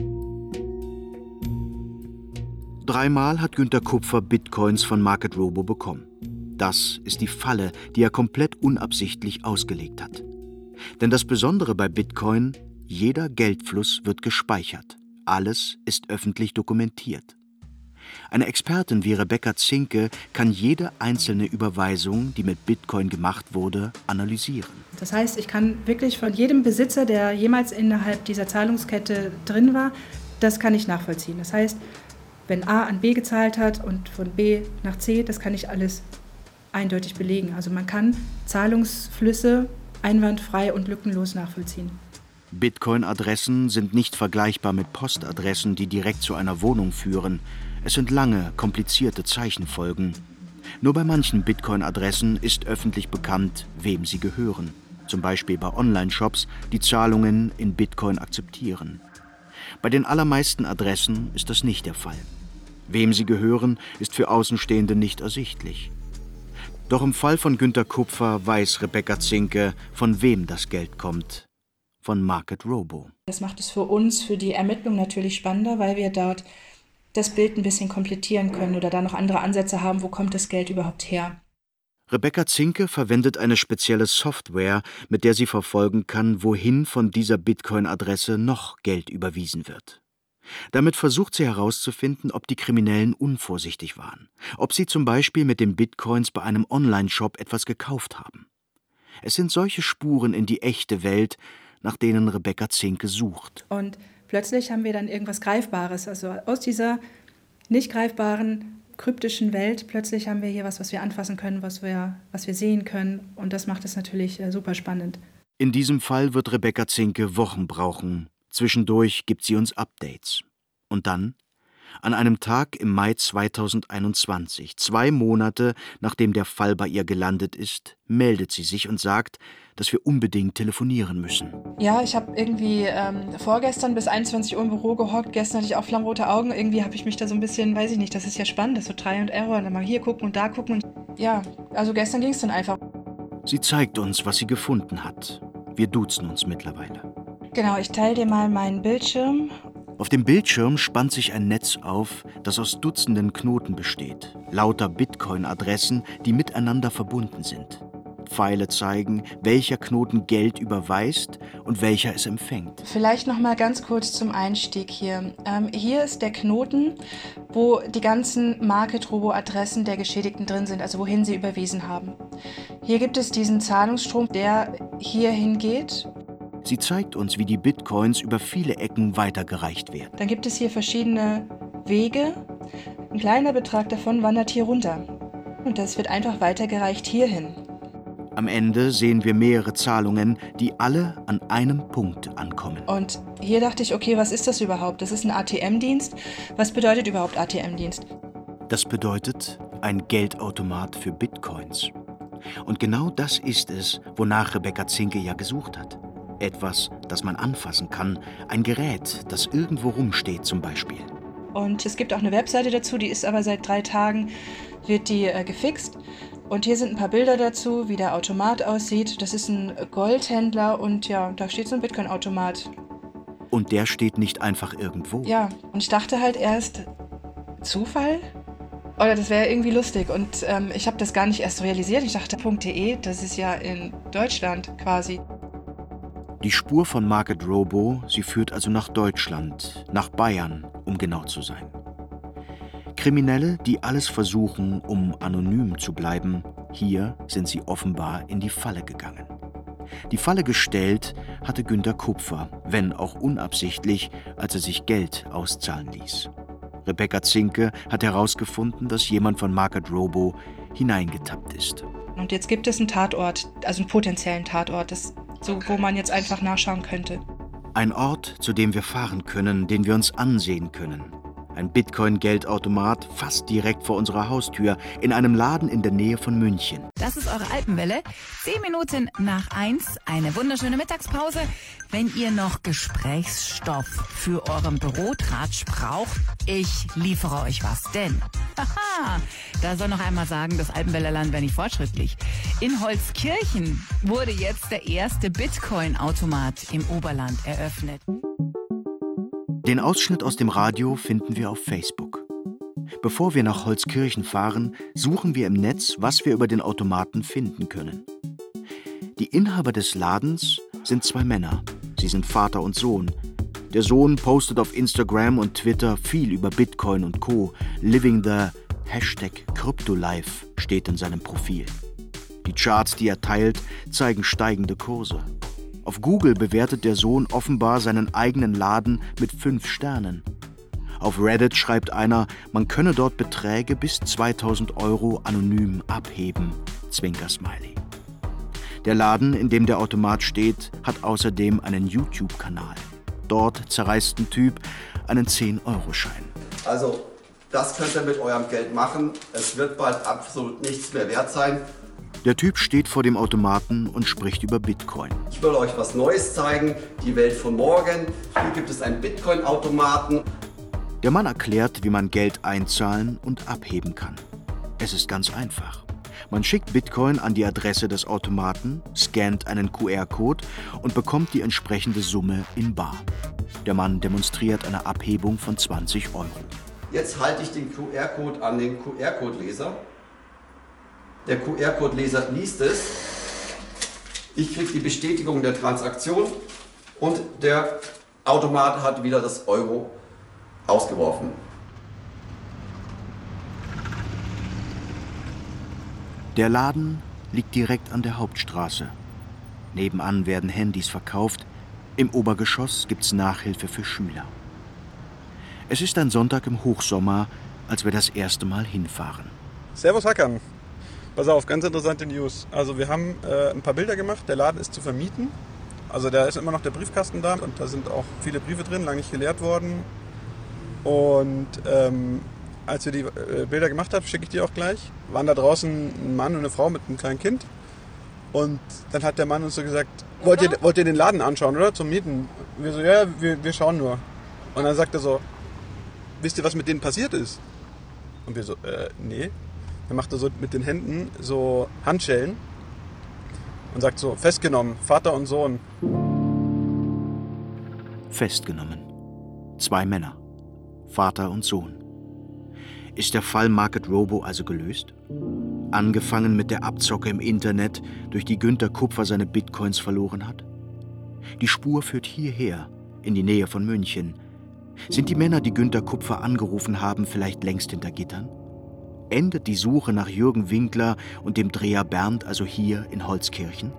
Speaker 4: Dreimal hat Günter Kupfer Bitcoins von Market Robo bekommen. Das ist die Falle, die er komplett unabsichtlich ausgelegt hat. Denn das Besondere bei Bitcoin, jeder Geldfluss wird gespeichert. Alles ist öffentlich dokumentiert. Eine Expertin wie Rebecca Zinke kann jede einzelne Überweisung, die mit Bitcoin gemacht wurde, analysieren.
Speaker 9: Das heißt, ich kann wirklich von jedem Besitzer, der jemals innerhalb dieser Zahlungskette drin war, das kann ich nachvollziehen. Das heißt, wenn A an B gezahlt hat und von B nach C, das kann ich alles eindeutig belegen. Also man kann Zahlungsflüsse einwandfrei und lückenlos nachvollziehen.
Speaker 4: Bitcoin-Adressen sind nicht vergleichbar mit Postadressen, die direkt zu einer Wohnung führen. Es sind lange, komplizierte Zeichenfolgen. Nur bei manchen Bitcoin-Adressen ist öffentlich bekannt, wem sie gehören. Zum Beispiel bei Online-Shops, die Zahlungen in Bitcoin akzeptieren. Bei den allermeisten Adressen ist das nicht der Fall. Wem sie gehören, ist für Außenstehende nicht ersichtlich. Doch im Fall von Günter Kupfer weiß Rebecca Zinke, von wem das Geld kommt. Von Market Robo.
Speaker 9: Das macht es für uns, für die Ermittlung natürlich spannender, weil wir dort das Bild ein bisschen komplettieren können oder da noch andere Ansätze haben, wo kommt das Geld überhaupt her.
Speaker 4: Rebecca Zinke verwendet eine spezielle Software, mit der sie verfolgen kann, wohin von dieser Bitcoin-Adresse noch Geld überwiesen wird. Damit versucht sie herauszufinden, ob die Kriminellen unvorsichtig waren, ob sie zum Beispiel mit den Bitcoins bei einem Online-Shop etwas gekauft haben. Es sind solche Spuren in die echte Welt, nach denen Rebecca Zinke sucht.
Speaker 9: Und plötzlich haben wir dann irgendwas Greifbares, also aus dieser nicht greifbaren, kryptischen Welt, plötzlich haben wir hier was, was wir anfassen können, was wir, was wir sehen können und das macht es natürlich äh, super spannend.
Speaker 4: In diesem Fall wird Rebecca Zinke Wochen brauchen. Zwischendurch gibt sie uns Updates. Und dann, an einem Tag im Mai zweitausendeinundzwanzig, zwei Monate nachdem der Fall bei ihr gelandet ist, meldet sie sich und sagt, dass wir unbedingt telefonieren müssen.
Speaker 9: Ja, ich habe irgendwie ähm, vorgestern bis einundzwanzig Uhr im Büro gehockt. Gestern hatte ich auch flammrote Augen. Irgendwie habe ich mich da so ein bisschen, weiß ich nicht, das ist ja spannend, das ist so Try and Error. Und dann mal hier gucken und da gucken. Und ja, also gestern ging es dann einfach.
Speaker 4: Sie zeigt uns, was sie gefunden hat. Wir duzen uns mittlerweile.
Speaker 9: Genau, ich teile dir mal meinen Bildschirm.
Speaker 4: Auf dem Bildschirm spannt sich ein Netz auf, das aus Dutzenden Knoten besteht. Lauter Bitcoin-Adressen, die miteinander verbunden sind. Pfeile zeigen, welcher Knoten Geld überweist und welcher es empfängt.
Speaker 9: Vielleicht noch mal ganz kurz zum Einstieg hier. Ähm, hier ist der Knoten, wo die ganzen Market Robo-Adressen der Geschädigten drin sind, also wohin sie überwiesen haben. Hier gibt es diesen Zahlungsstrom, der hierhin geht.
Speaker 4: Sie zeigt uns, wie die Bitcoins über viele Ecken weitergereicht werden.
Speaker 9: Dann gibt es hier verschiedene Wege. Ein kleiner Betrag davon wandert hier runter. Und das wird einfach weitergereicht hierhin.
Speaker 4: Am Ende sehen wir mehrere Zahlungen, die alle an einem Punkt ankommen.
Speaker 9: Und hier dachte ich, okay, was ist das überhaupt? Das ist ein A T M-Dienst. Was bedeutet überhaupt A T M-Dienst?
Speaker 4: Das bedeutet ein Geldautomat für Bitcoins. Und genau das ist es, wonach Rebecca Zinke ja gesucht hat. Etwas, das man anfassen kann, ein Gerät, das irgendwo rumsteht zum Beispiel.
Speaker 9: Und es gibt auch eine Webseite dazu, die ist aber seit drei Tagen, wird die äh, gefixt. Und hier sind ein paar Bilder dazu, wie der Automat aussieht. Das ist ein Goldhändler und ja, da steht so ein Bitcoin-Automat.
Speaker 4: Und der steht nicht einfach irgendwo.
Speaker 9: Ja, und ich dachte halt erst, Zufall? Oder das wäre irgendwie lustig. Und ähm, ich habe das gar nicht erst realisiert. Ich dachte, .de, das ist ja in Deutschland quasi.
Speaker 4: Die Spur von Market Robo, sie führt also nach Deutschland, nach Bayern, um genau zu sein. Kriminelle, die alles versuchen, um anonym zu bleiben, hier sind sie offenbar in die Falle gegangen. Die Falle gestellt hatte Günter Kupfer, wenn auch unabsichtlich, als er sich Geld auszahlen ließ. Rebecca Zinke hat herausgefunden, dass jemand von Market Robo hineingetappt ist.
Speaker 9: Und jetzt gibt es einen Tatort, also einen potenziellen Tatort, das, so, wo man jetzt einfach nachschauen könnte.
Speaker 4: Ein Ort, zu dem wir fahren können, den wir uns ansehen können. Ein Bitcoin-Geldautomat fast direkt vor unserer Haustür, in einem Laden in der Nähe von München.
Speaker 14: Das ist eure Alpenwelle. Zehn Minuten nach eins, eine wunderschöne Mittagspause. Wenn ihr noch Gesprächsstoff für euren Bürotratsch braucht, ich liefere euch was. Denn, haha, da soll noch einmal sagen, das Alpenwellerland wäre nicht fortschrittlich. In Holzkirchen wurde jetzt der erste Bitcoin-Automat im Oberland eröffnet.
Speaker 4: Den Ausschnitt aus dem Radio finden wir auf Facebook. Bevor wir nach Holzkirchen fahren, suchen wir im Netz, was wir über den Automaten finden können. Die Inhaber des Ladens sind zwei Männer. Sie sind Vater und Sohn. Der Sohn postet auf Instagram und Twitter viel über Bitcoin und Co. Living the Hashtag CryptoLife steht in seinem Profil. Die Charts, die er teilt, zeigen steigende Kurse. Auf Google bewertet der Sohn offenbar seinen eigenen Laden mit fünf Sternen. Auf Reddit schreibt einer, man könne dort Beträge bis zweitausend Euro anonym abheben. Zwinker-Smiley. Der Laden, in dem der Automat steht, hat außerdem einen YouTube-Kanal. Dort zerreißt ein Typ einen zehn-Euro-Schein.
Speaker 15: Also, das könnt ihr mit eurem Geld machen. Es wird bald absolut nichts mehr wert sein.
Speaker 4: Der Typ steht vor dem Automaten und spricht über Bitcoin.
Speaker 15: Ich will euch was Neues zeigen, die Welt von morgen. Hier gibt es einen Bitcoin-Automaten.
Speaker 4: Der Mann erklärt, wie man Geld einzahlen und abheben kann. Es ist ganz einfach. Man schickt Bitcoin an die Adresse des Automaten, scannt einen Q R-Code und bekommt die entsprechende Summe in bar. Der Mann demonstriert eine Abhebung von zwanzig Euro.
Speaker 15: Jetzt halte ich den Q R-Code an den Q R-Code-Leser. Der Q R-Code-Leser liest es. Ich kriege die Bestätigung der Transaktion und der Automat hat wieder das Euro ausgeworfen.
Speaker 4: Der Laden liegt direkt an der Hauptstraße. Nebenan werden Handys verkauft. Im Obergeschoss gibt's Nachhilfe für Schüler. Es ist ein Sonntag im Hochsommer, als wir das erste Mal hinfahren.
Speaker 11: Servus Hackern. Pass auf, ganz interessante News. Also wir haben äh, ein paar Bilder gemacht. Der Laden ist zu vermieten. Also da ist immer noch der Briefkasten da und da sind auch viele Briefe drin, lange nicht geleert worden. Und ähm, als wir die äh, Bilder gemacht haben, schicke ich die auch gleich, waren da draußen ein Mann und eine Frau mit einem kleinen Kind. Und dann hat der Mann uns so gesagt, wollt ihr, wollt ihr den Laden anschauen, oder? Zum Mieten? Und wir so, ja, wir, wir schauen nur. Und dann sagt er so, wisst ihr, was mit denen passiert ist? Und wir so, äh, nee. Dann macht er so mit den Händen so Handschellen und sagt so, festgenommen, Vater und Sohn.
Speaker 4: Festgenommen. Zwei Männer. Vater und Sohn. Ist der Fall Market Robo also gelöst? Angefangen mit der Abzocke im Internet, durch die Günter Kupfer seine Bitcoins verloren hat? Die Spur führt hierher, in die Nähe von München. Sind die Männer, die Günter Kupfer angerufen haben, vielleicht längst hinter Gittern? Endet die Suche nach Jürgen Winkler und dem Dreher Bernd also hier in Holzkirchen?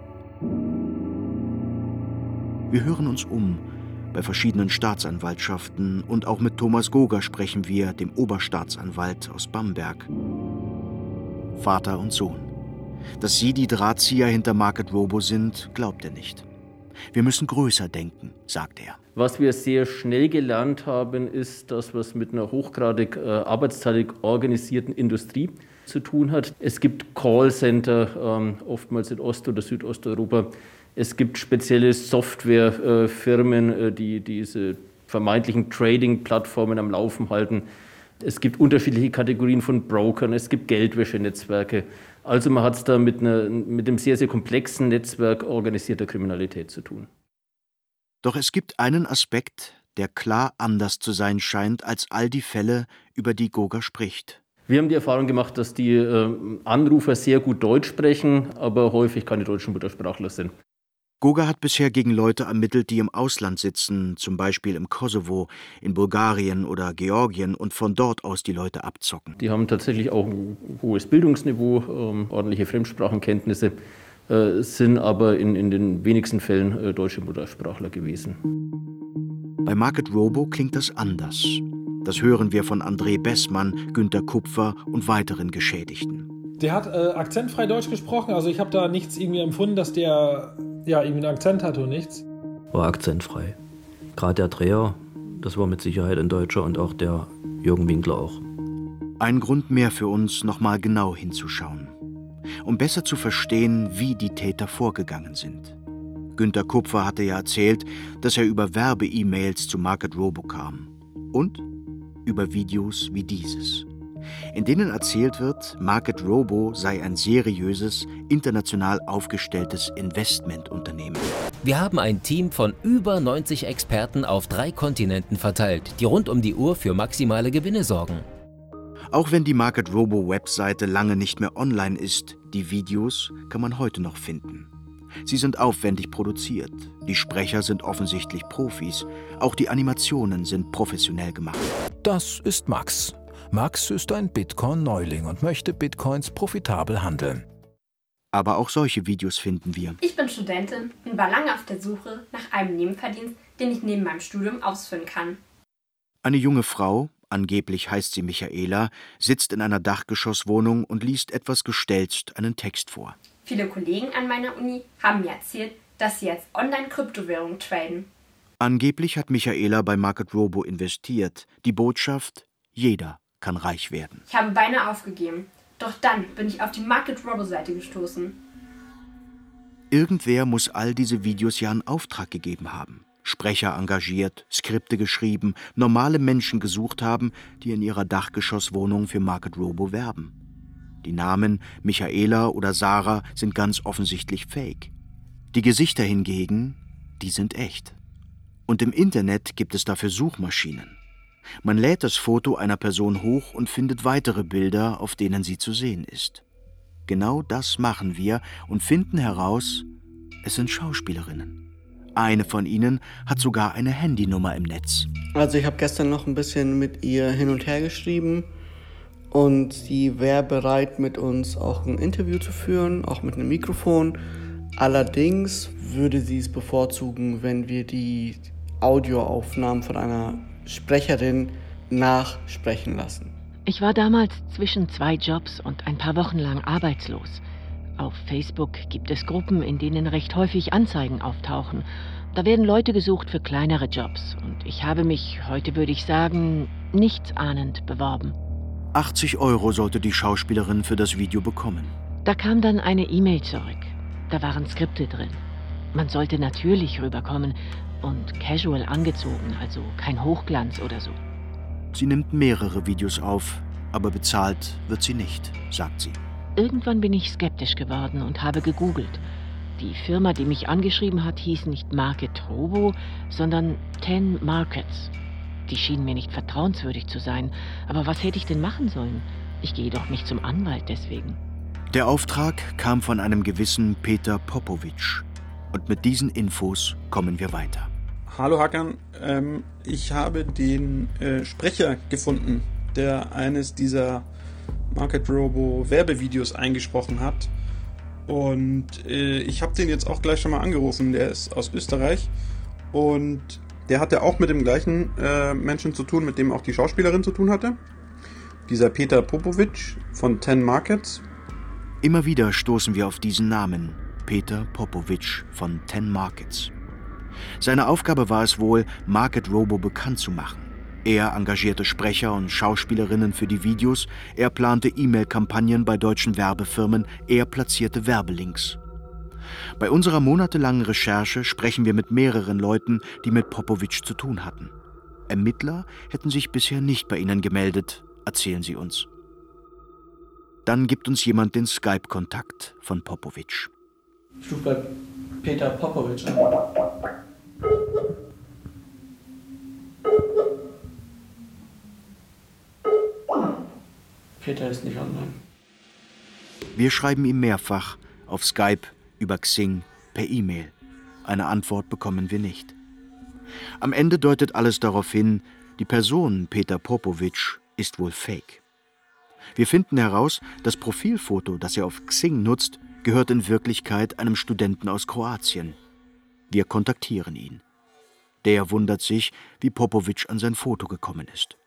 Speaker 4: Wir hören uns um. Bei verschiedenen Staatsanwaltschaften und auch mit Thomas Goger sprechen wir, dem Oberstaatsanwalt aus Bamberg. Vater und Sohn. Dass sie die Drahtzieher hinter Market Robo sind, glaubt er nicht. Wir müssen größer denken, sagt er.
Speaker 13: Was wir sehr schnell gelernt haben, ist, dass wir es mit einer hochgradig äh, arbeitsteilig organisierten Industrie zu tun hat. Es gibt Callcenter, ähm, oftmals in Ost- oder Südosteuropa. Es gibt spezielle Softwarefirmen, äh, die diese vermeintlichen Trading-Plattformen am Laufen halten. Es gibt unterschiedliche Kategorien von Brokern, es gibt Geldwäschenetzwerke. Also man hat es da mit, einer, mit einem sehr, sehr komplexen Netzwerk organisierter Kriminalität zu tun.
Speaker 4: Doch es gibt einen Aspekt, der klar anders zu sein scheint als all die Fälle, über die Goga spricht.
Speaker 13: Wir haben die Erfahrung gemacht, dass die äh, Anrufer sehr gut Deutsch sprechen, aber häufig keine deutschen Muttersprachler sind.
Speaker 4: Goga hat bisher gegen Leute ermittelt, die im Ausland sitzen, zum Beispiel im Kosovo, in Bulgarien oder Georgien und von dort aus die Leute abzocken.
Speaker 13: Die haben tatsächlich auch ein hohes Bildungsniveau, ähm, ordentliche Fremdsprachenkenntnisse, äh, sind aber in, in den wenigsten Fällen äh, deutsche Muttersprachler gewesen.
Speaker 4: Bei Market Robo klingt das anders. Das hören wir von André Bessmann, Günter Kupfer und weiteren Geschädigten.
Speaker 12: Der hat äh, akzentfrei Deutsch gesprochen, also ich habe da nichts irgendwie empfunden, dass der ja irgendwie einen Akzent hatte und nichts.
Speaker 6: War akzentfrei. Gerade der Dreher, das war mit Sicherheit ein Deutscher und auch der Jürgen Winkler auch.
Speaker 4: Ein Grund mehr für uns, nochmal genau hinzuschauen. Um besser zu verstehen, wie die Täter vorgegangen sind. Günter Kupfer hatte ja erzählt, dass er über Werbe-E-Mails zu Market Robo kam. Und über Videos wie dieses, in denen erzählt wird, Market Robo sei ein seriöses, international aufgestelltes Investmentunternehmen.
Speaker 5: Wir haben ein Team von über neunzig Experten auf drei Kontinenten verteilt, die rund um die Uhr für maximale Gewinne sorgen.
Speaker 4: Auch wenn die Market Robo Webseite lange nicht mehr online ist, die Videos kann man heute noch finden. Sie sind aufwendig produziert, die Sprecher sind offensichtlich Profis, auch die Animationen sind professionell gemacht.
Speaker 16: Das ist Max. Max ist ein Bitcoin-Neuling und möchte Bitcoins profitabel handeln.
Speaker 4: Aber auch solche Videos finden wir.
Speaker 17: Ich bin Studentin und war lange auf der Suche nach einem Nebenverdienst, den ich neben meinem Studium ausführen kann.
Speaker 4: Eine junge Frau, angeblich heißt sie Michaela, sitzt in einer Dachgeschosswohnung und liest etwas gestelzt einen Text vor.
Speaker 17: Viele Kollegen an meiner Uni haben mir erzählt, dass sie jetzt Online-Kryptowährungen traden.
Speaker 4: Angeblich hat Michaela bei Market Robo investiert. Die Botschaft: Jeder kann reich werden.
Speaker 17: Ich habe beinahe aufgegeben, doch dann bin ich auf die Market Robo-Seite gestoßen.
Speaker 4: Irgendwer muss all diese Videos ja einen Auftrag gegeben haben. Sprecher engagiert, Skripte geschrieben, normale Menschen gesucht haben, die in ihrer Dachgeschosswohnung für Market Robo werben. Die Namen Michaela oder Sarah sind ganz offensichtlich fake. Die Gesichter hingegen, die sind echt. Und im Internet gibt es dafür Suchmaschinen. Man lädt das Foto einer Person hoch und findet weitere Bilder, auf denen sie zu sehen ist. Genau das machen wir und finden heraus, es sind Schauspielerinnen. Eine von ihnen hat sogar eine Handynummer im Netz.
Speaker 18: Also ich habe gestern noch ein bisschen mit ihr hin und her geschrieben und sie wäre bereit, mit uns auch ein Interview zu führen, auch mit einem Mikrofon. Allerdings würde sie es bevorzugen, wenn wir die Audioaufnahmen von einer Sprecherin nachsprechen lassen.
Speaker 19: Ich war damals zwischen zwei Jobs und ein paar Wochen lang arbeitslos. Auf Facebook gibt es Gruppen, in denen recht häufig Anzeigen auftauchen. Da werden Leute gesucht für kleinere Jobs. Und ich habe mich, heute würde ich sagen, nichtsahnend beworben.
Speaker 4: achtzig Euro sollte die Schauspielerin für das Video bekommen.
Speaker 19: Da kam dann eine E-Mail zurück. Da waren Skripte drin. Man sollte natürlich rüberkommen und casual angezogen, also kein Hochglanz oder so.
Speaker 4: Sie nimmt mehrere Videos auf, aber bezahlt wird sie nicht, sagt sie.
Speaker 19: Irgendwann bin ich skeptisch geworden und habe gegoogelt. Die Firma, die mich angeschrieben hat, hieß nicht Market Robo, sondern Ten Markets. Die schienen mir nicht vertrauenswürdig zu sein. Aber was hätte ich denn machen sollen? Ich gehe doch nicht zum Anwalt deswegen.
Speaker 4: Der Auftrag kam von einem gewissen Peter Popowitsch. Und mit diesen Infos kommen wir weiter.
Speaker 11: Hallo Hakan, ähm, ich habe den äh, Sprecher gefunden, der eines dieser Market Robo Werbevideos eingesprochen hat. Und äh, ich habe den jetzt auch gleich schon mal angerufen. Der ist aus Österreich und der hatte auch mit dem gleichen äh, Menschen zu tun, mit dem auch die Schauspielerin zu tun hatte. Dieser Peter Popowitsch von Ten Markets.
Speaker 4: Immer wieder stoßen wir auf diesen Namen, Peter Popovic von Ten Markets. Seine Aufgabe war es wohl, Market Robo bekannt zu machen. Er engagierte Sprecher und Schauspielerinnen für die Videos, er plante E-Mail-Kampagnen bei deutschen Werbefirmen, er platzierte Werbelinks. Bei unserer monatelangen Recherche sprechen wir mit mehreren Leuten, die mit Popovic zu tun hatten. Ermittler hätten sich bisher nicht bei ihnen gemeldet, erzählen sie uns. Dann gibt uns jemand den Skype-Kontakt von Popovic.
Speaker 18: Ich rufe bei Peter Popovic an. Peter ist nicht online.
Speaker 4: Wir schreiben ihm mehrfach, auf Skype, über Xing, per E-Mail. Eine Antwort bekommen wir nicht. Am Ende deutet alles darauf hin, die Person Peter Popovic ist wohl fake. Wir finden heraus, das Profilfoto, das er auf Xing nutzt, gehört in Wirklichkeit einem Studenten aus Kroatien. Wir kontaktieren ihn. Der wundert sich, wie Popovic an sein Foto gekommen ist.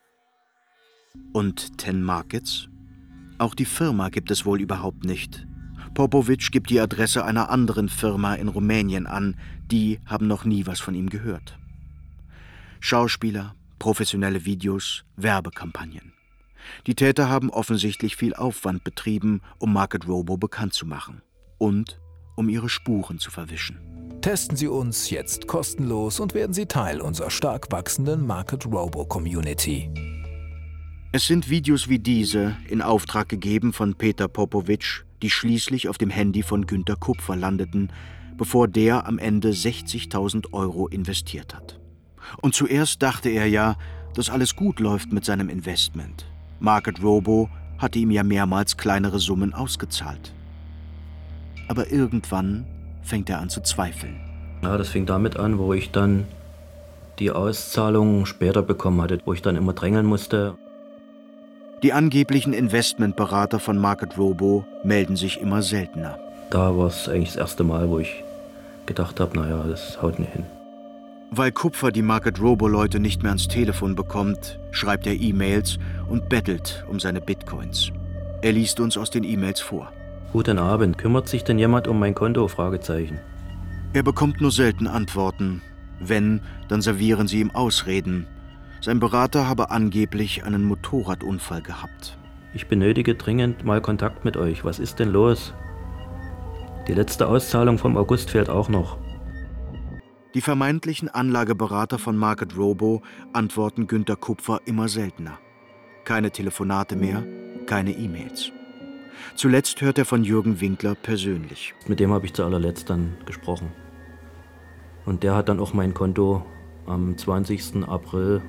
Speaker 4: Und Ten Markets? Auch die Firma gibt es wohl überhaupt nicht. Popovic gibt die Adresse einer anderen Firma in Rumänien an, die haben noch nie was von ihm gehört. Schauspieler, professionelle Videos, Werbekampagnen. Die Täter haben offensichtlich viel Aufwand betrieben, um Market Robo bekannt zu machen und um ihre Spuren zu verwischen.
Speaker 16: Testen Sie uns jetzt kostenlos und werden Sie Teil unserer stark wachsenden Market Robo Community.
Speaker 4: Es sind Videos wie diese, in Auftrag gegeben von Peter Popovic, die schließlich auf dem Handy von Günter Kupfer landeten, bevor der am Ende sechzigtausend Euro investiert hat. Und zuerst dachte er ja, dass alles gut läuft mit seinem Investment. Market Robo hatte ihm ja mehrmals kleinere Summen ausgezahlt. Aber irgendwann fängt er an zu zweifeln.
Speaker 13: Ja, das fing damit an, wo ich dann die Auszahlung später bekommen hatte, wo ich dann immer drängeln musste.
Speaker 4: Die angeblichen Investmentberater von Market Robo melden sich immer seltener.
Speaker 13: Da war es eigentlich das erste Mal, wo ich gedacht habe, naja, das haut nicht hin.
Speaker 4: Weil Kupfer die Market Robo-Leute nicht mehr ans Telefon bekommt, schreibt er E-Mails und bettelt um seine Bitcoins. Er liest uns aus den E-Mails vor.
Speaker 13: Guten Abend, kümmert sich denn jemand um mein Konto? Fragezeichen.
Speaker 4: Er bekommt nur selten Antworten. Wenn, dann servieren sie ihm Ausreden. Sein Berater habe angeblich einen Motorradunfall gehabt.
Speaker 13: Ich benötige dringend mal Kontakt mit euch. Was ist denn los? Die letzte Auszahlung vom August fehlt auch noch.
Speaker 4: Die vermeintlichen Anlageberater von Market Robo antworten Günter Kupfer immer seltener. Keine Telefonate mehr, keine E-Mails. Zuletzt hört er von Jürgen Winkler persönlich.
Speaker 13: Mit dem habe ich zu allerletzt dann gesprochen. Und der hat dann auch mein Konto am zwanzigsten April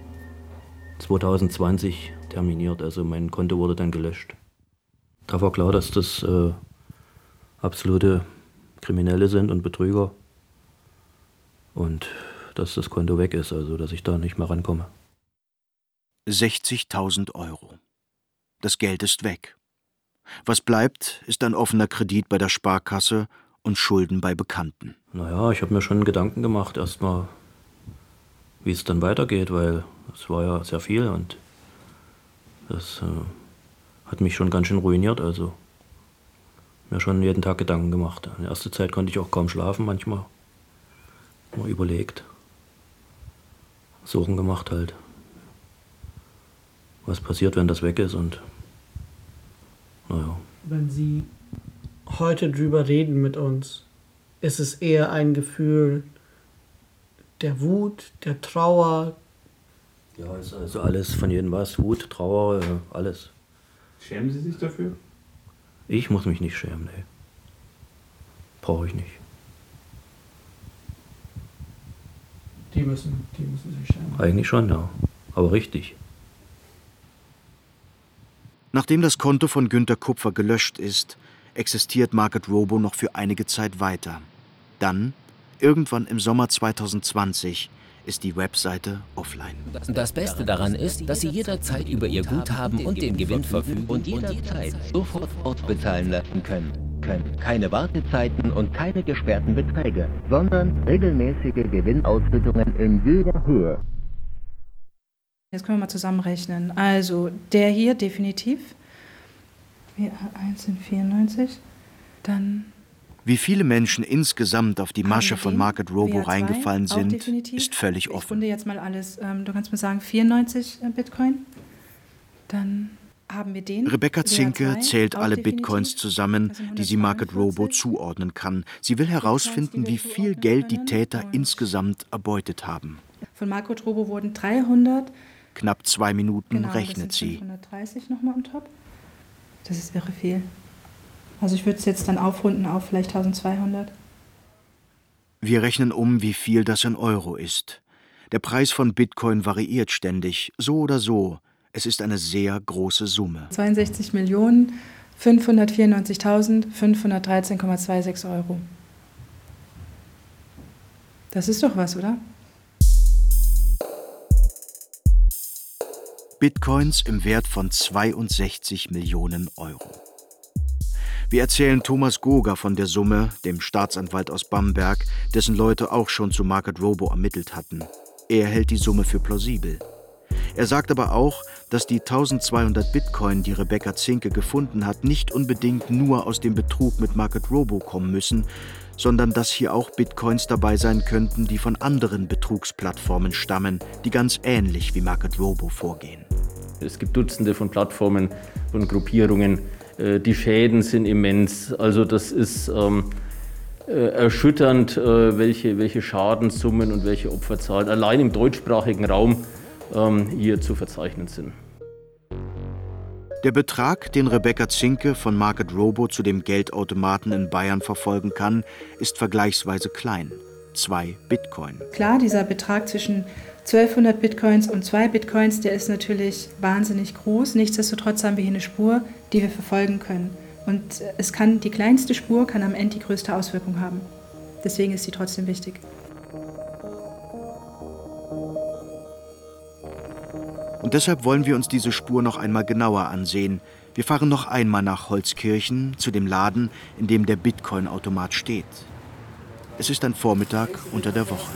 Speaker 13: zweitausendzwanzig terminiert. Also mein Konto wurde dann gelöscht. Da war klar, dass das äh, absolute Kriminelle sind und Betrüger. Und dass das Konto weg ist, also dass ich da nicht mehr rankomme.
Speaker 4: sechzigtausend Euro. Das Geld ist weg. Was bleibt, ist ein offener Kredit bei der Sparkasse und Schulden bei Bekannten.
Speaker 13: Naja, ich habe mir schon Gedanken gemacht, erstmal, wie es dann weitergeht, weil es war ja sehr viel und das äh, hat mich schon ganz schön ruiniert. Also mir schon jeden Tag Gedanken gemacht. In der ersten Zeit konnte ich auch kaum schlafen manchmal. Mal überlegt, Sorgen gemacht halt, was passiert, wenn das weg ist und naja.
Speaker 18: Wenn Sie heute drüber reden mit uns, ist es eher ein Gefühl der Wut, der Trauer?
Speaker 13: Ja, also alles von jedem was, Wut, Trauer, alles.
Speaker 11: Schämen Sie sich dafür?
Speaker 13: Ich muss mich nicht schämen, nee. Brauche ich nicht.
Speaker 18: Die müssen, die müssen sich schämen.
Speaker 13: Eigentlich schon, ja. Aber richtig.
Speaker 4: Nachdem das Konto von Günter Kupfer gelöscht ist, existiert Market Robo noch für einige Zeit weiter. Dann, irgendwann im Sommer zweitausendzwanzig, ist die Webseite offline.
Speaker 5: Das Beste daran ist, dass Sie jederzeit über Ihr Guthaben und den Gewinn verfügen und jederzeit sofort fortbezahlen lassen können. können. Keine Wartezeiten und keine gesperrten Beträge, sondern regelmäßige Gewinnausschüttungen in jeder Höhe.
Speaker 9: Jetzt können wir mal zusammenrechnen. Also der hier definitiv, W A eins sind vierundneunzig. Dann...
Speaker 4: Wie viele Menschen insgesamt auf die Masche von Market Robo reingefallen sind, ist völlig offen.
Speaker 9: Ich runde jetzt mal alles. Du kannst mir sagen, vierundneunzig Bitcoin. Dann haben wir den.
Speaker 4: Rebecca Zinke zählt alle Bitcoins zusammen, die sie Market Robo zuordnen kann. Sie will herausfinden, wie viel Geld die Täter insgesamt erbeutet haben.
Speaker 9: Von Market Robo wurden dreihundert.
Speaker 4: Knapp zwei Minuten
Speaker 9: genau,
Speaker 4: rechnet
Speaker 9: das sind
Speaker 4: sie.
Speaker 9: fünfhundertdreißig nochmal on top. Das ist irre viel. Also ich würde es jetzt dann aufrunden auf vielleicht eintausendzweihundert.
Speaker 4: Wir rechnen um, wie viel das in Euro ist. Der Preis von Bitcoin variiert ständig, so oder so. Es ist eine sehr große Summe.
Speaker 9: zweiundsechzig Millionen fünfhundertvierundneunzigtausendfünfhundertdreizehn Komma sechsundzwanzig Euro. Das ist doch was, oder?
Speaker 4: Bitcoins im Wert von zweiundsechzig Millionen Euro. Wir erzählen Thomas Goger von der Summe, dem Staatsanwalt aus Bamberg, dessen Leute auch schon zu Market Robo ermittelt hatten. Er hält die Summe für plausibel. Er sagt aber auch, dass die eintausendzweihundert Bitcoin, die Rebecca Zinke gefunden hat, nicht unbedingt nur aus dem Betrug mit Market Robo kommen müssen, sondern dass hier auch Bitcoins dabei sein könnten, die von anderen Betrugsplattformen stammen, die ganz ähnlich wie Market Robo vorgehen.
Speaker 13: Es gibt Dutzende von Plattformen, von Gruppierungen. Die Schäden sind immens. Also das ist ähm, äh, erschütternd, äh, welche, welche Schadenssummen und welche Opferzahlen allein im deutschsprachigen Raum ähm, hier zu verzeichnen sind.
Speaker 4: Der Betrag, den Rebecca Zinke von Market Robo zu dem Geldautomaten in Bayern verfolgen kann, ist vergleichsweise klein. Zwei Bitcoin.
Speaker 9: Klar, dieser Betrag zwischen zwölfhundert Bitcoins und zwei Bitcoins, der ist natürlich wahnsinnig groß. Nichtsdestotrotz haben wir hier eine Spur, die wir verfolgen können. Und es kann, die kleinste Spur kann am Ende die größte Auswirkung haben. Deswegen ist sie trotzdem wichtig.
Speaker 4: Und deshalb wollen wir uns diese Spur noch einmal genauer ansehen. Wir fahren noch einmal nach Holzkirchen, zu dem Laden, in dem der Bitcoin-Automat steht. Es ist ein Vormittag unter der Woche.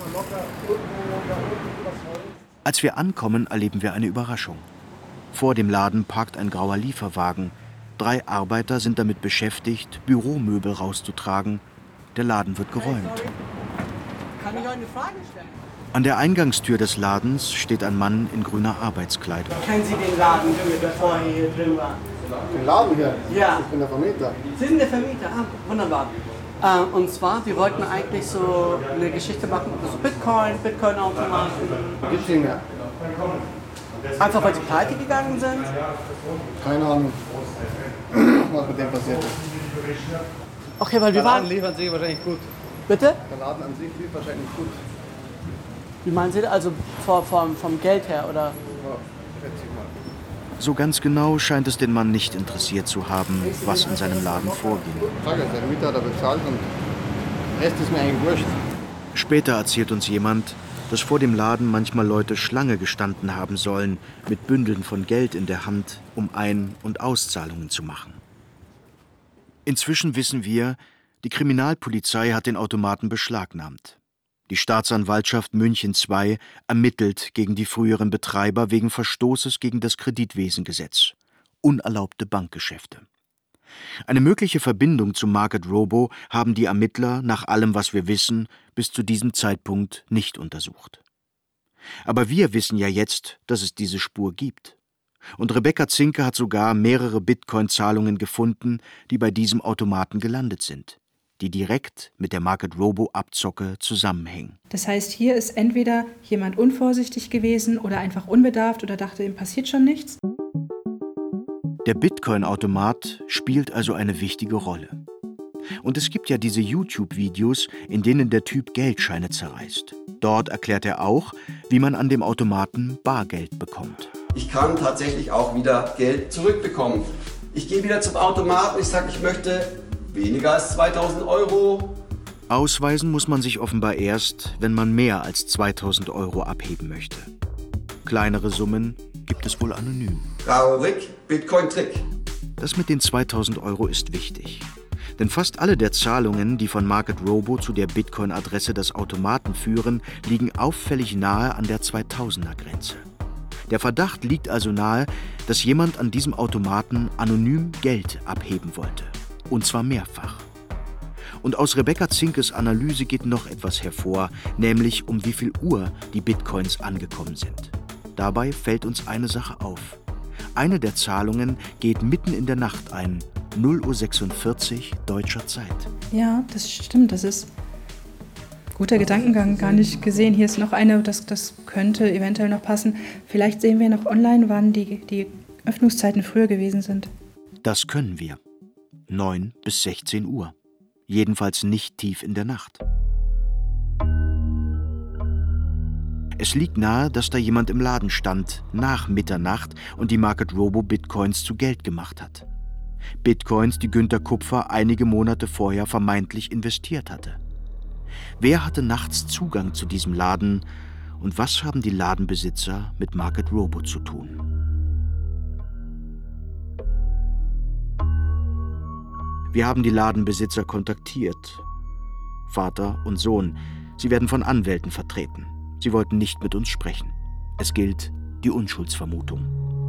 Speaker 4: Als wir ankommen, erleben wir eine Überraschung. Vor dem Laden parkt ein grauer Lieferwagen. Drei Arbeiter sind damit beschäftigt, Büromöbel rauszutragen. Der Laden wird geräumt.
Speaker 20: Kann ich euch eine Frage stellen?
Speaker 4: An der Eingangstür des Ladens steht ein Mann in grüner Arbeitskleidung.
Speaker 20: Kennen Sie den Laden, der vorher hier drin war?
Speaker 21: Den Laden hier?
Speaker 20: Ja.
Speaker 21: Ich bin der Vermieter.
Speaker 20: Sie sind der Vermieter? Ah, wunderbar. Äh, und zwar, wir wollten eigentlich so eine Geschichte machen über so Bitcoin, Bitcoin-Automaten.
Speaker 21: Gibt's nicht mehr.
Speaker 20: Einfach weil sie pleite gegangen sind?
Speaker 21: Keine Ahnung, was mit dem passiert ist.
Speaker 20: Okay, weil wir
Speaker 21: Der
Speaker 20: waren...
Speaker 21: Laden lief an sich wahrscheinlich gut.
Speaker 20: Bitte?
Speaker 21: Der Laden an sich lief wahrscheinlich gut.
Speaker 20: Wie meinen Sie das? Also vom, vom, vom Geld her, oder?
Speaker 21: Ja, schätze ich mal.
Speaker 4: So ganz genau scheint es den Mann nicht interessiert zu haben, was in seinem Laden vorging.
Speaker 21: Sag ja, der Mieter hat er bezahlt und der Rest ist mir eigentlich wurscht.
Speaker 4: Später erzählt uns jemand, dass vor dem Laden manchmal Leute Schlange gestanden haben sollen, mit Bündeln von Geld in der Hand, um Ein- und Auszahlungen zu machen. Inzwischen wissen wir, die Kriminalpolizei hat den Automaten beschlagnahmt. Die Staatsanwaltschaft München zwei ermittelt gegen die früheren Betreiber wegen Verstoßes gegen das Kreditwesengesetz. Unerlaubte Bankgeschäfte. Eine mögliche Verbindung zu Market Robo haben die Ermittler, nach allem, was wir wissen, bis zu diesem Zeitpunkt nicht untersucht. Aber wir wissen ja jetzt, dass es diese Spur gibt. Und Rebecca Zinke hat sogar mehrere Bitcoin-Zahlungen gefunden, die bei diesem Automaten gelandet sind, die direkt mit der Market Robo-Abzocke zusammenhängen.
Speaker 9: Das heißt, hier ist entweder jemand unvorsichtig gewesen oder einfach unbedarft oder dachte, ihm passiert schon nichts.
Speaker 4: Der Bitcoin-Automat spielt also eine wichtige Rolle. Und es gibt ja diese YouTube-Videos, in denen der Typ Geldscheine zerreißt. Dort erklärt er auch, wie man an dem Automaten Bargeld bekommt.
Speaker 15: Ich kann tatsächlich auch wieder Geld zurückbekommen. Ich gehe wieder zum Automaten, ich sage, ich möchte weniger als zweitausend Euro.
Speaker 4: Ausweisen muss man sich offenbar erst, wenn man mehr als zweitausend Euro abheben möchte. Kleinere Summen gibt es wohl anonym.
Speaker 15: Raurik, Bitcoin-Trick.
Speaker 4: Das mit den zweitausend Euro ist wichtig. Denn fast alle der Zahlungen, die von Market Robo zu der Bitcoin-Adresse des Automaten führen, liegen auffällig nahe an der zweitausender-Grenze. Der Verdacht liegt also nahe, dass jemand an diesem Automaten anonym Geld abheben wollte. Und zwar mehrfach. Und aus Rebecca Zinkes Analyse geht noch etwas hervor, nämlich um wie viel Uhr die Bitcoins angekommen sind. Dabei fällt uns eine Sache auf. Eine der Zahlungen geht mitten in der Nacht ein, null Uhr sechsundvierzig deutscher Zeit.
Speaker 9: Ja, das stimmt, das ist guter Gedankengang, gar nicht gesehen. Hier ist noch eine, das, das könnte eventuell noch passen. Vielleicht sehen wir noch online, wann die, die Öffnungszeiten früher gewesen sind.
Speaker 4: Das können wir. neun bis sechzehn Uhr. Jedenfalls nicht tief in der Nacht. Es liegt nahe, dass da jemand im Laden stand, nach Mitternacht, und die Market Robo Bitcoins zu Geld gemacht hat. Bitcoins, die Günter Kupfer einige Monate vorher vermeintlich investiert hatte. Wer hatte nachts Zugang zu diesem Laden und was haben die Ladenbesitzer mit Market Robo zu tun? Wir haben die Ladenbesitzer kontaktiert. Vater und Sohn. Sie werden von Anwälten vertreten. Sie wollten nicht mit uns sprechen. Es gilt die Unschuldsvermutung.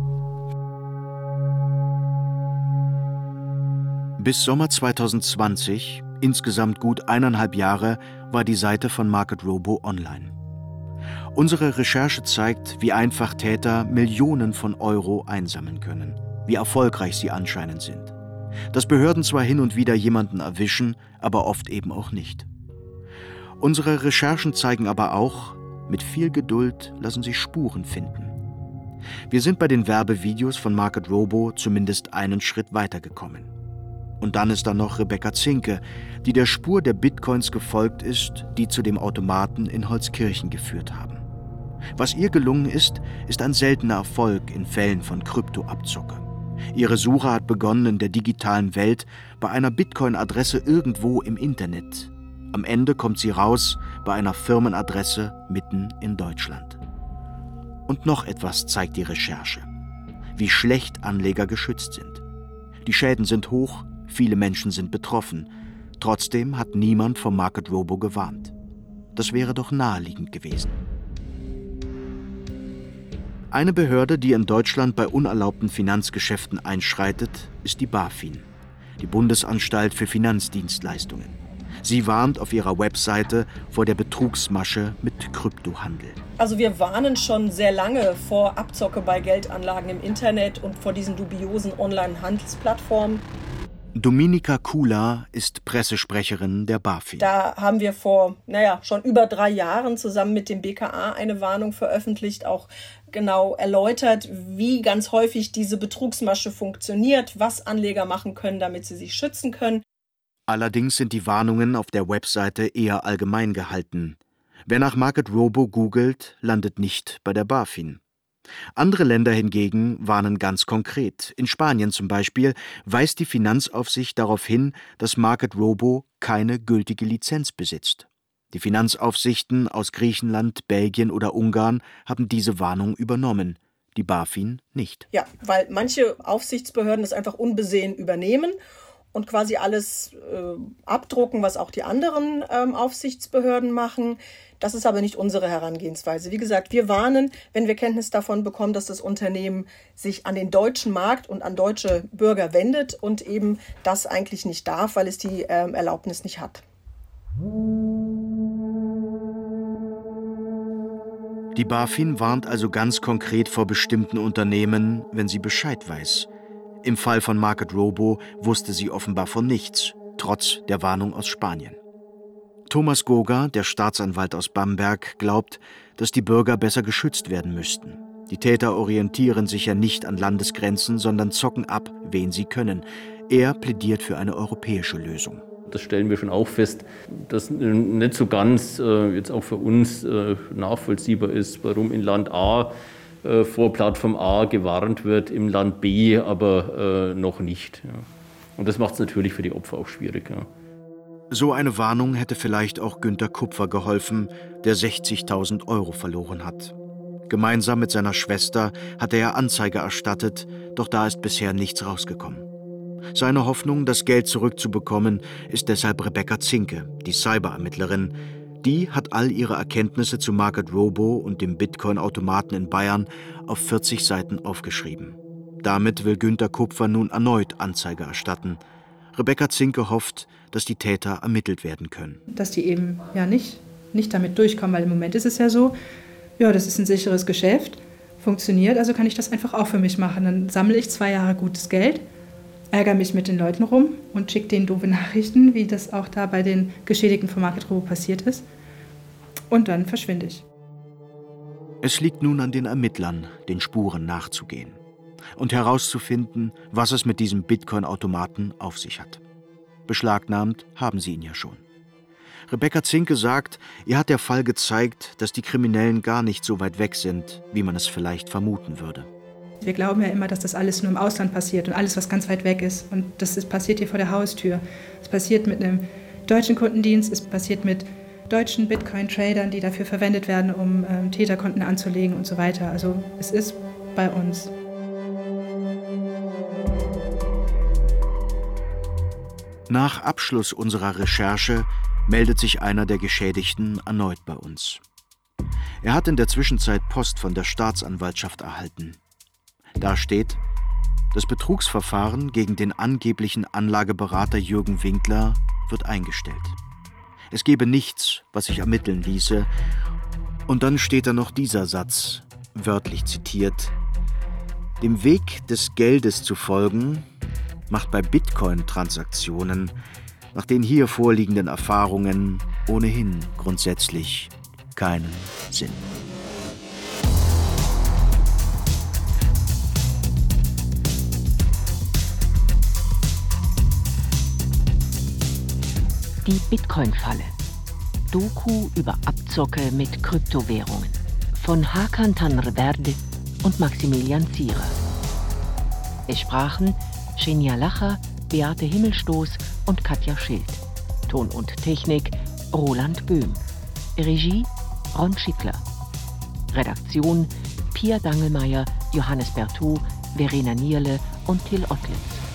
Speaker 4: Bis Sommer zweitausendzwanzig, insgesamt gut eineinhalb Jahre, war die Seite von Market Robo online. Unsere Recherche zeigt, wie einfach Täter Millionen von Euro einsammeln können, wie erfolgreich sie anscheinend sind. Dass Behörden zwar hin und wieder jemanden erwischen, aber oft eben auch nicht. Unsere Recherchen zeigen aber auch, mit viel Geduld lassen sich Spuren finden. Wir sind bei den Werbevideos von Market Robo zumindest einen Schritt weitergekommen. Und dann ist da noch Rebecca Zinke, die der Spur der Bitcoins gefolgt ist, die zu dem Automaten in Holzkirchen geführt haben. Was ihr gelungen ist, ist ein seltener Erfolg in Fällen von Kryptoabzocke. Ihre Suche hat begonnen in der digitalen Welt bei einer Bitcoin-Adresse irgendwo im Internet. Am Ende kommt sie raus bei einer Firmenadresse mitten in Deutschland. Und noch etwas zeigt die Recherche: wie schlecht Anleger geschützt sind. Die Schäden sind hoch, viele Menschen sind betroffen. Trotzdem hat niemand vom Market Robo gewarnt. Das wäre doch naheliegend gewesen. Eine Behörde, die in Deutschland bei unerlaubten Finanzgeschäften einschreitet, ist die BaFin, die Bundesanstalt für Finanzdienstleistungen. Sie warnt auf ihrer Webseite vor der Betrugsmasche mit Kryptohandel.
Speaker 2: Also wir warnen schon sehr lange vor Abzocke bei Geldanlagen im Internet und vor diesen dubiosen Online-Handelsplattformen.
Speaker 4: Dominika Kula ist Pressesprecherin der BaFin.
Speaker 2: Da haben wir vor, naja, schon über drei Jahren zusammen mit dem B K A eine Warnung veröffentlicht, auch genau erläutert, wie ganz häufig diese Betrugsmasche funktioniert, was Anleger machen können, damit sie sich schützen können.
Speaker 4: Allerdings sind die Warnungen auf der Webseite eher allgemein gehalten. Wer nach Market Robo googelt, landet nicht bei der BaFin. Andere Länder hingegen warnen ganz konkret. In Spanien zum Beispiel weist die Finanzaufsicht darauf hin, dass Market Robo keine gültige Lizenz besitzt. Die Finanzaufsichten aus Griechenland, Belgien oder Ungarn haben diese Warnung übernommen, die BaFin nicht.
Speaker 2: Ja, weil manche Aufsichtsbehörden das einfach unbesehen übernehmen und quasi alles äh, abdrucken, was auch die anderen ähm, Aufsichtsbehörden machen. Das ist aber nicht unsere Herangehensweise. Wie gesagt, wir warnen, wenn wir Kenntnis davon bekommen, dass das Unternehmen sich an den deutschen Markt und an deutsche Bürger wendet und eben das eigentlich nicht darf, weil es die ähm, Erlaubnis nicht hat.
Speaker 4: Die BaFin warnt also ganz konkret vor bestimmten Unternehmen, wenn sie Bescheid weiß. Im Fall von Market Robo wusste sie offenbar von nichts, trotz der Warnung aus Spanien. Thomas Goga, der Staatsanwalt aus Bamberg, glaubt, dass die Bürger besser geschützt werden müssten. Die Täter orientieren sich ja nicht an Landesgrenzen, sondern zocken ab, wen sie können. Er plädiert für eine europäische Lösung.
Speaker 13: Das stellen wir schon auch fest, dass nicht so ganz äh, jetzt auch für uns äh, nachvollziehbar ist, warum in Land A äh, vor Plattform A gewarnt wird, im Land B aber äh, noch nicht. Ja. Und das macht es natürlich für die Opfer auch schwierig. Ja.
Speaker 4: So eine Warnung hätte vielleicht auch Günter Kupfer geholfen, der sechzigtausend Euro verloren hat. Gemeinsam mit seiner Schwester hatte er Anzeige erstattet, doch da ist bisher nichts rausgekommen. Seine Hoffnung, das Geld zurückzubekommen, ist deshalb Rebecca Zinke, die Cyberermittlerin, Die hat all ihre Erkenntnisse zu Market Robo und dem Bitcoin-Automaten in Bayern auf vierzig Seiten aufgeschrieben. Damit will Günter Kupfer nun erneut Anzeige erstatten. Rebecca Zinke hofft, dass die Täter ermittelt werden können.
Speaker 9: Dass die eben ja nicht, nicht damit durchkommen, weil im Moment ist es ja so, ja, das ist ein sicheres Geschäft, funktioniert, also kann ich das einfach auch für mich machen. Dann sammle ich zwei Jahre gutes Geld, ärgere mich mit den Leuten rum und schicke denen doofe Nachrichten, wie das auch da bei den Geschädigten von Market Robo passiert ist. Und dann verschwinde ich.
Speaker 4: Es liegt nun an den Ermittlern, den Spuren nachzugehen und herauszufinden, was es mit diesem Bitcoin-Automaten auf sich hat. Beschlagnahmt haben sie ihn ja schon. Rebecca Zinke sagt, ihr hat der Fall gezeigt, dass die Kriminellen gar nicht so weit weg sind, wie man es vielleicht vermuten würde.
Speaker 9: Wir glauben ja immer, dass das alles nur im Ausland passiert und alles, was ganz weit weg ist. Und das ist, passiert hier vor der Haustür. Es passiert mit einem deutschen Kundendienst, es passiert mit deutschen Bitcoin-Tradern, die dafür verwendet werden, um ähm, Täterkonten anzulegen und so weiter. Also es ist bei uns.
Speaker 4: Nach Abschluss unserer Recherche meldet sich einer der Geschädigten erneut bei uns. Er hat in der Zwischenzeit Post von der Staatsanwaltschaft erhalten. Da steht, das Betrugsverfahren gegen den angeblichen Anlageberater Jürgen Winkler wird eingestellt. Es gebe nichts, was sich ermitteln ließe. Und dann steht da noch dieser Satz, wörtlich zitiert: Dem Weg des Geldes zu folgen, macht bei Bitcoin-Transaktionen nach den hier vorliegenden Erfahrungen ohnehin grundsätzlich keinen Sinn.
Speaker 19: Die Bitcoin-Falle. Doku über Abzocke mit Kryptowährungen von Hakan Tanrverde und Maximilian Zierer. Es sprachen Xenia Lacher, Beate Himmelstoß und Katja Schild. Ton und Technik Roland Böhm. Regie Ron Schickler. Redaktion Pia Dangelmeier, Johannes Berthoud, Verena Nierle und Till Ottlitz.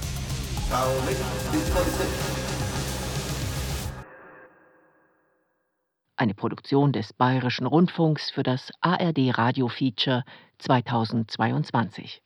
Speaker 19: Eine Produktion des Bayerischen Rundfunks für das A R D Radio Feature zweitausendzweiundzwanzig.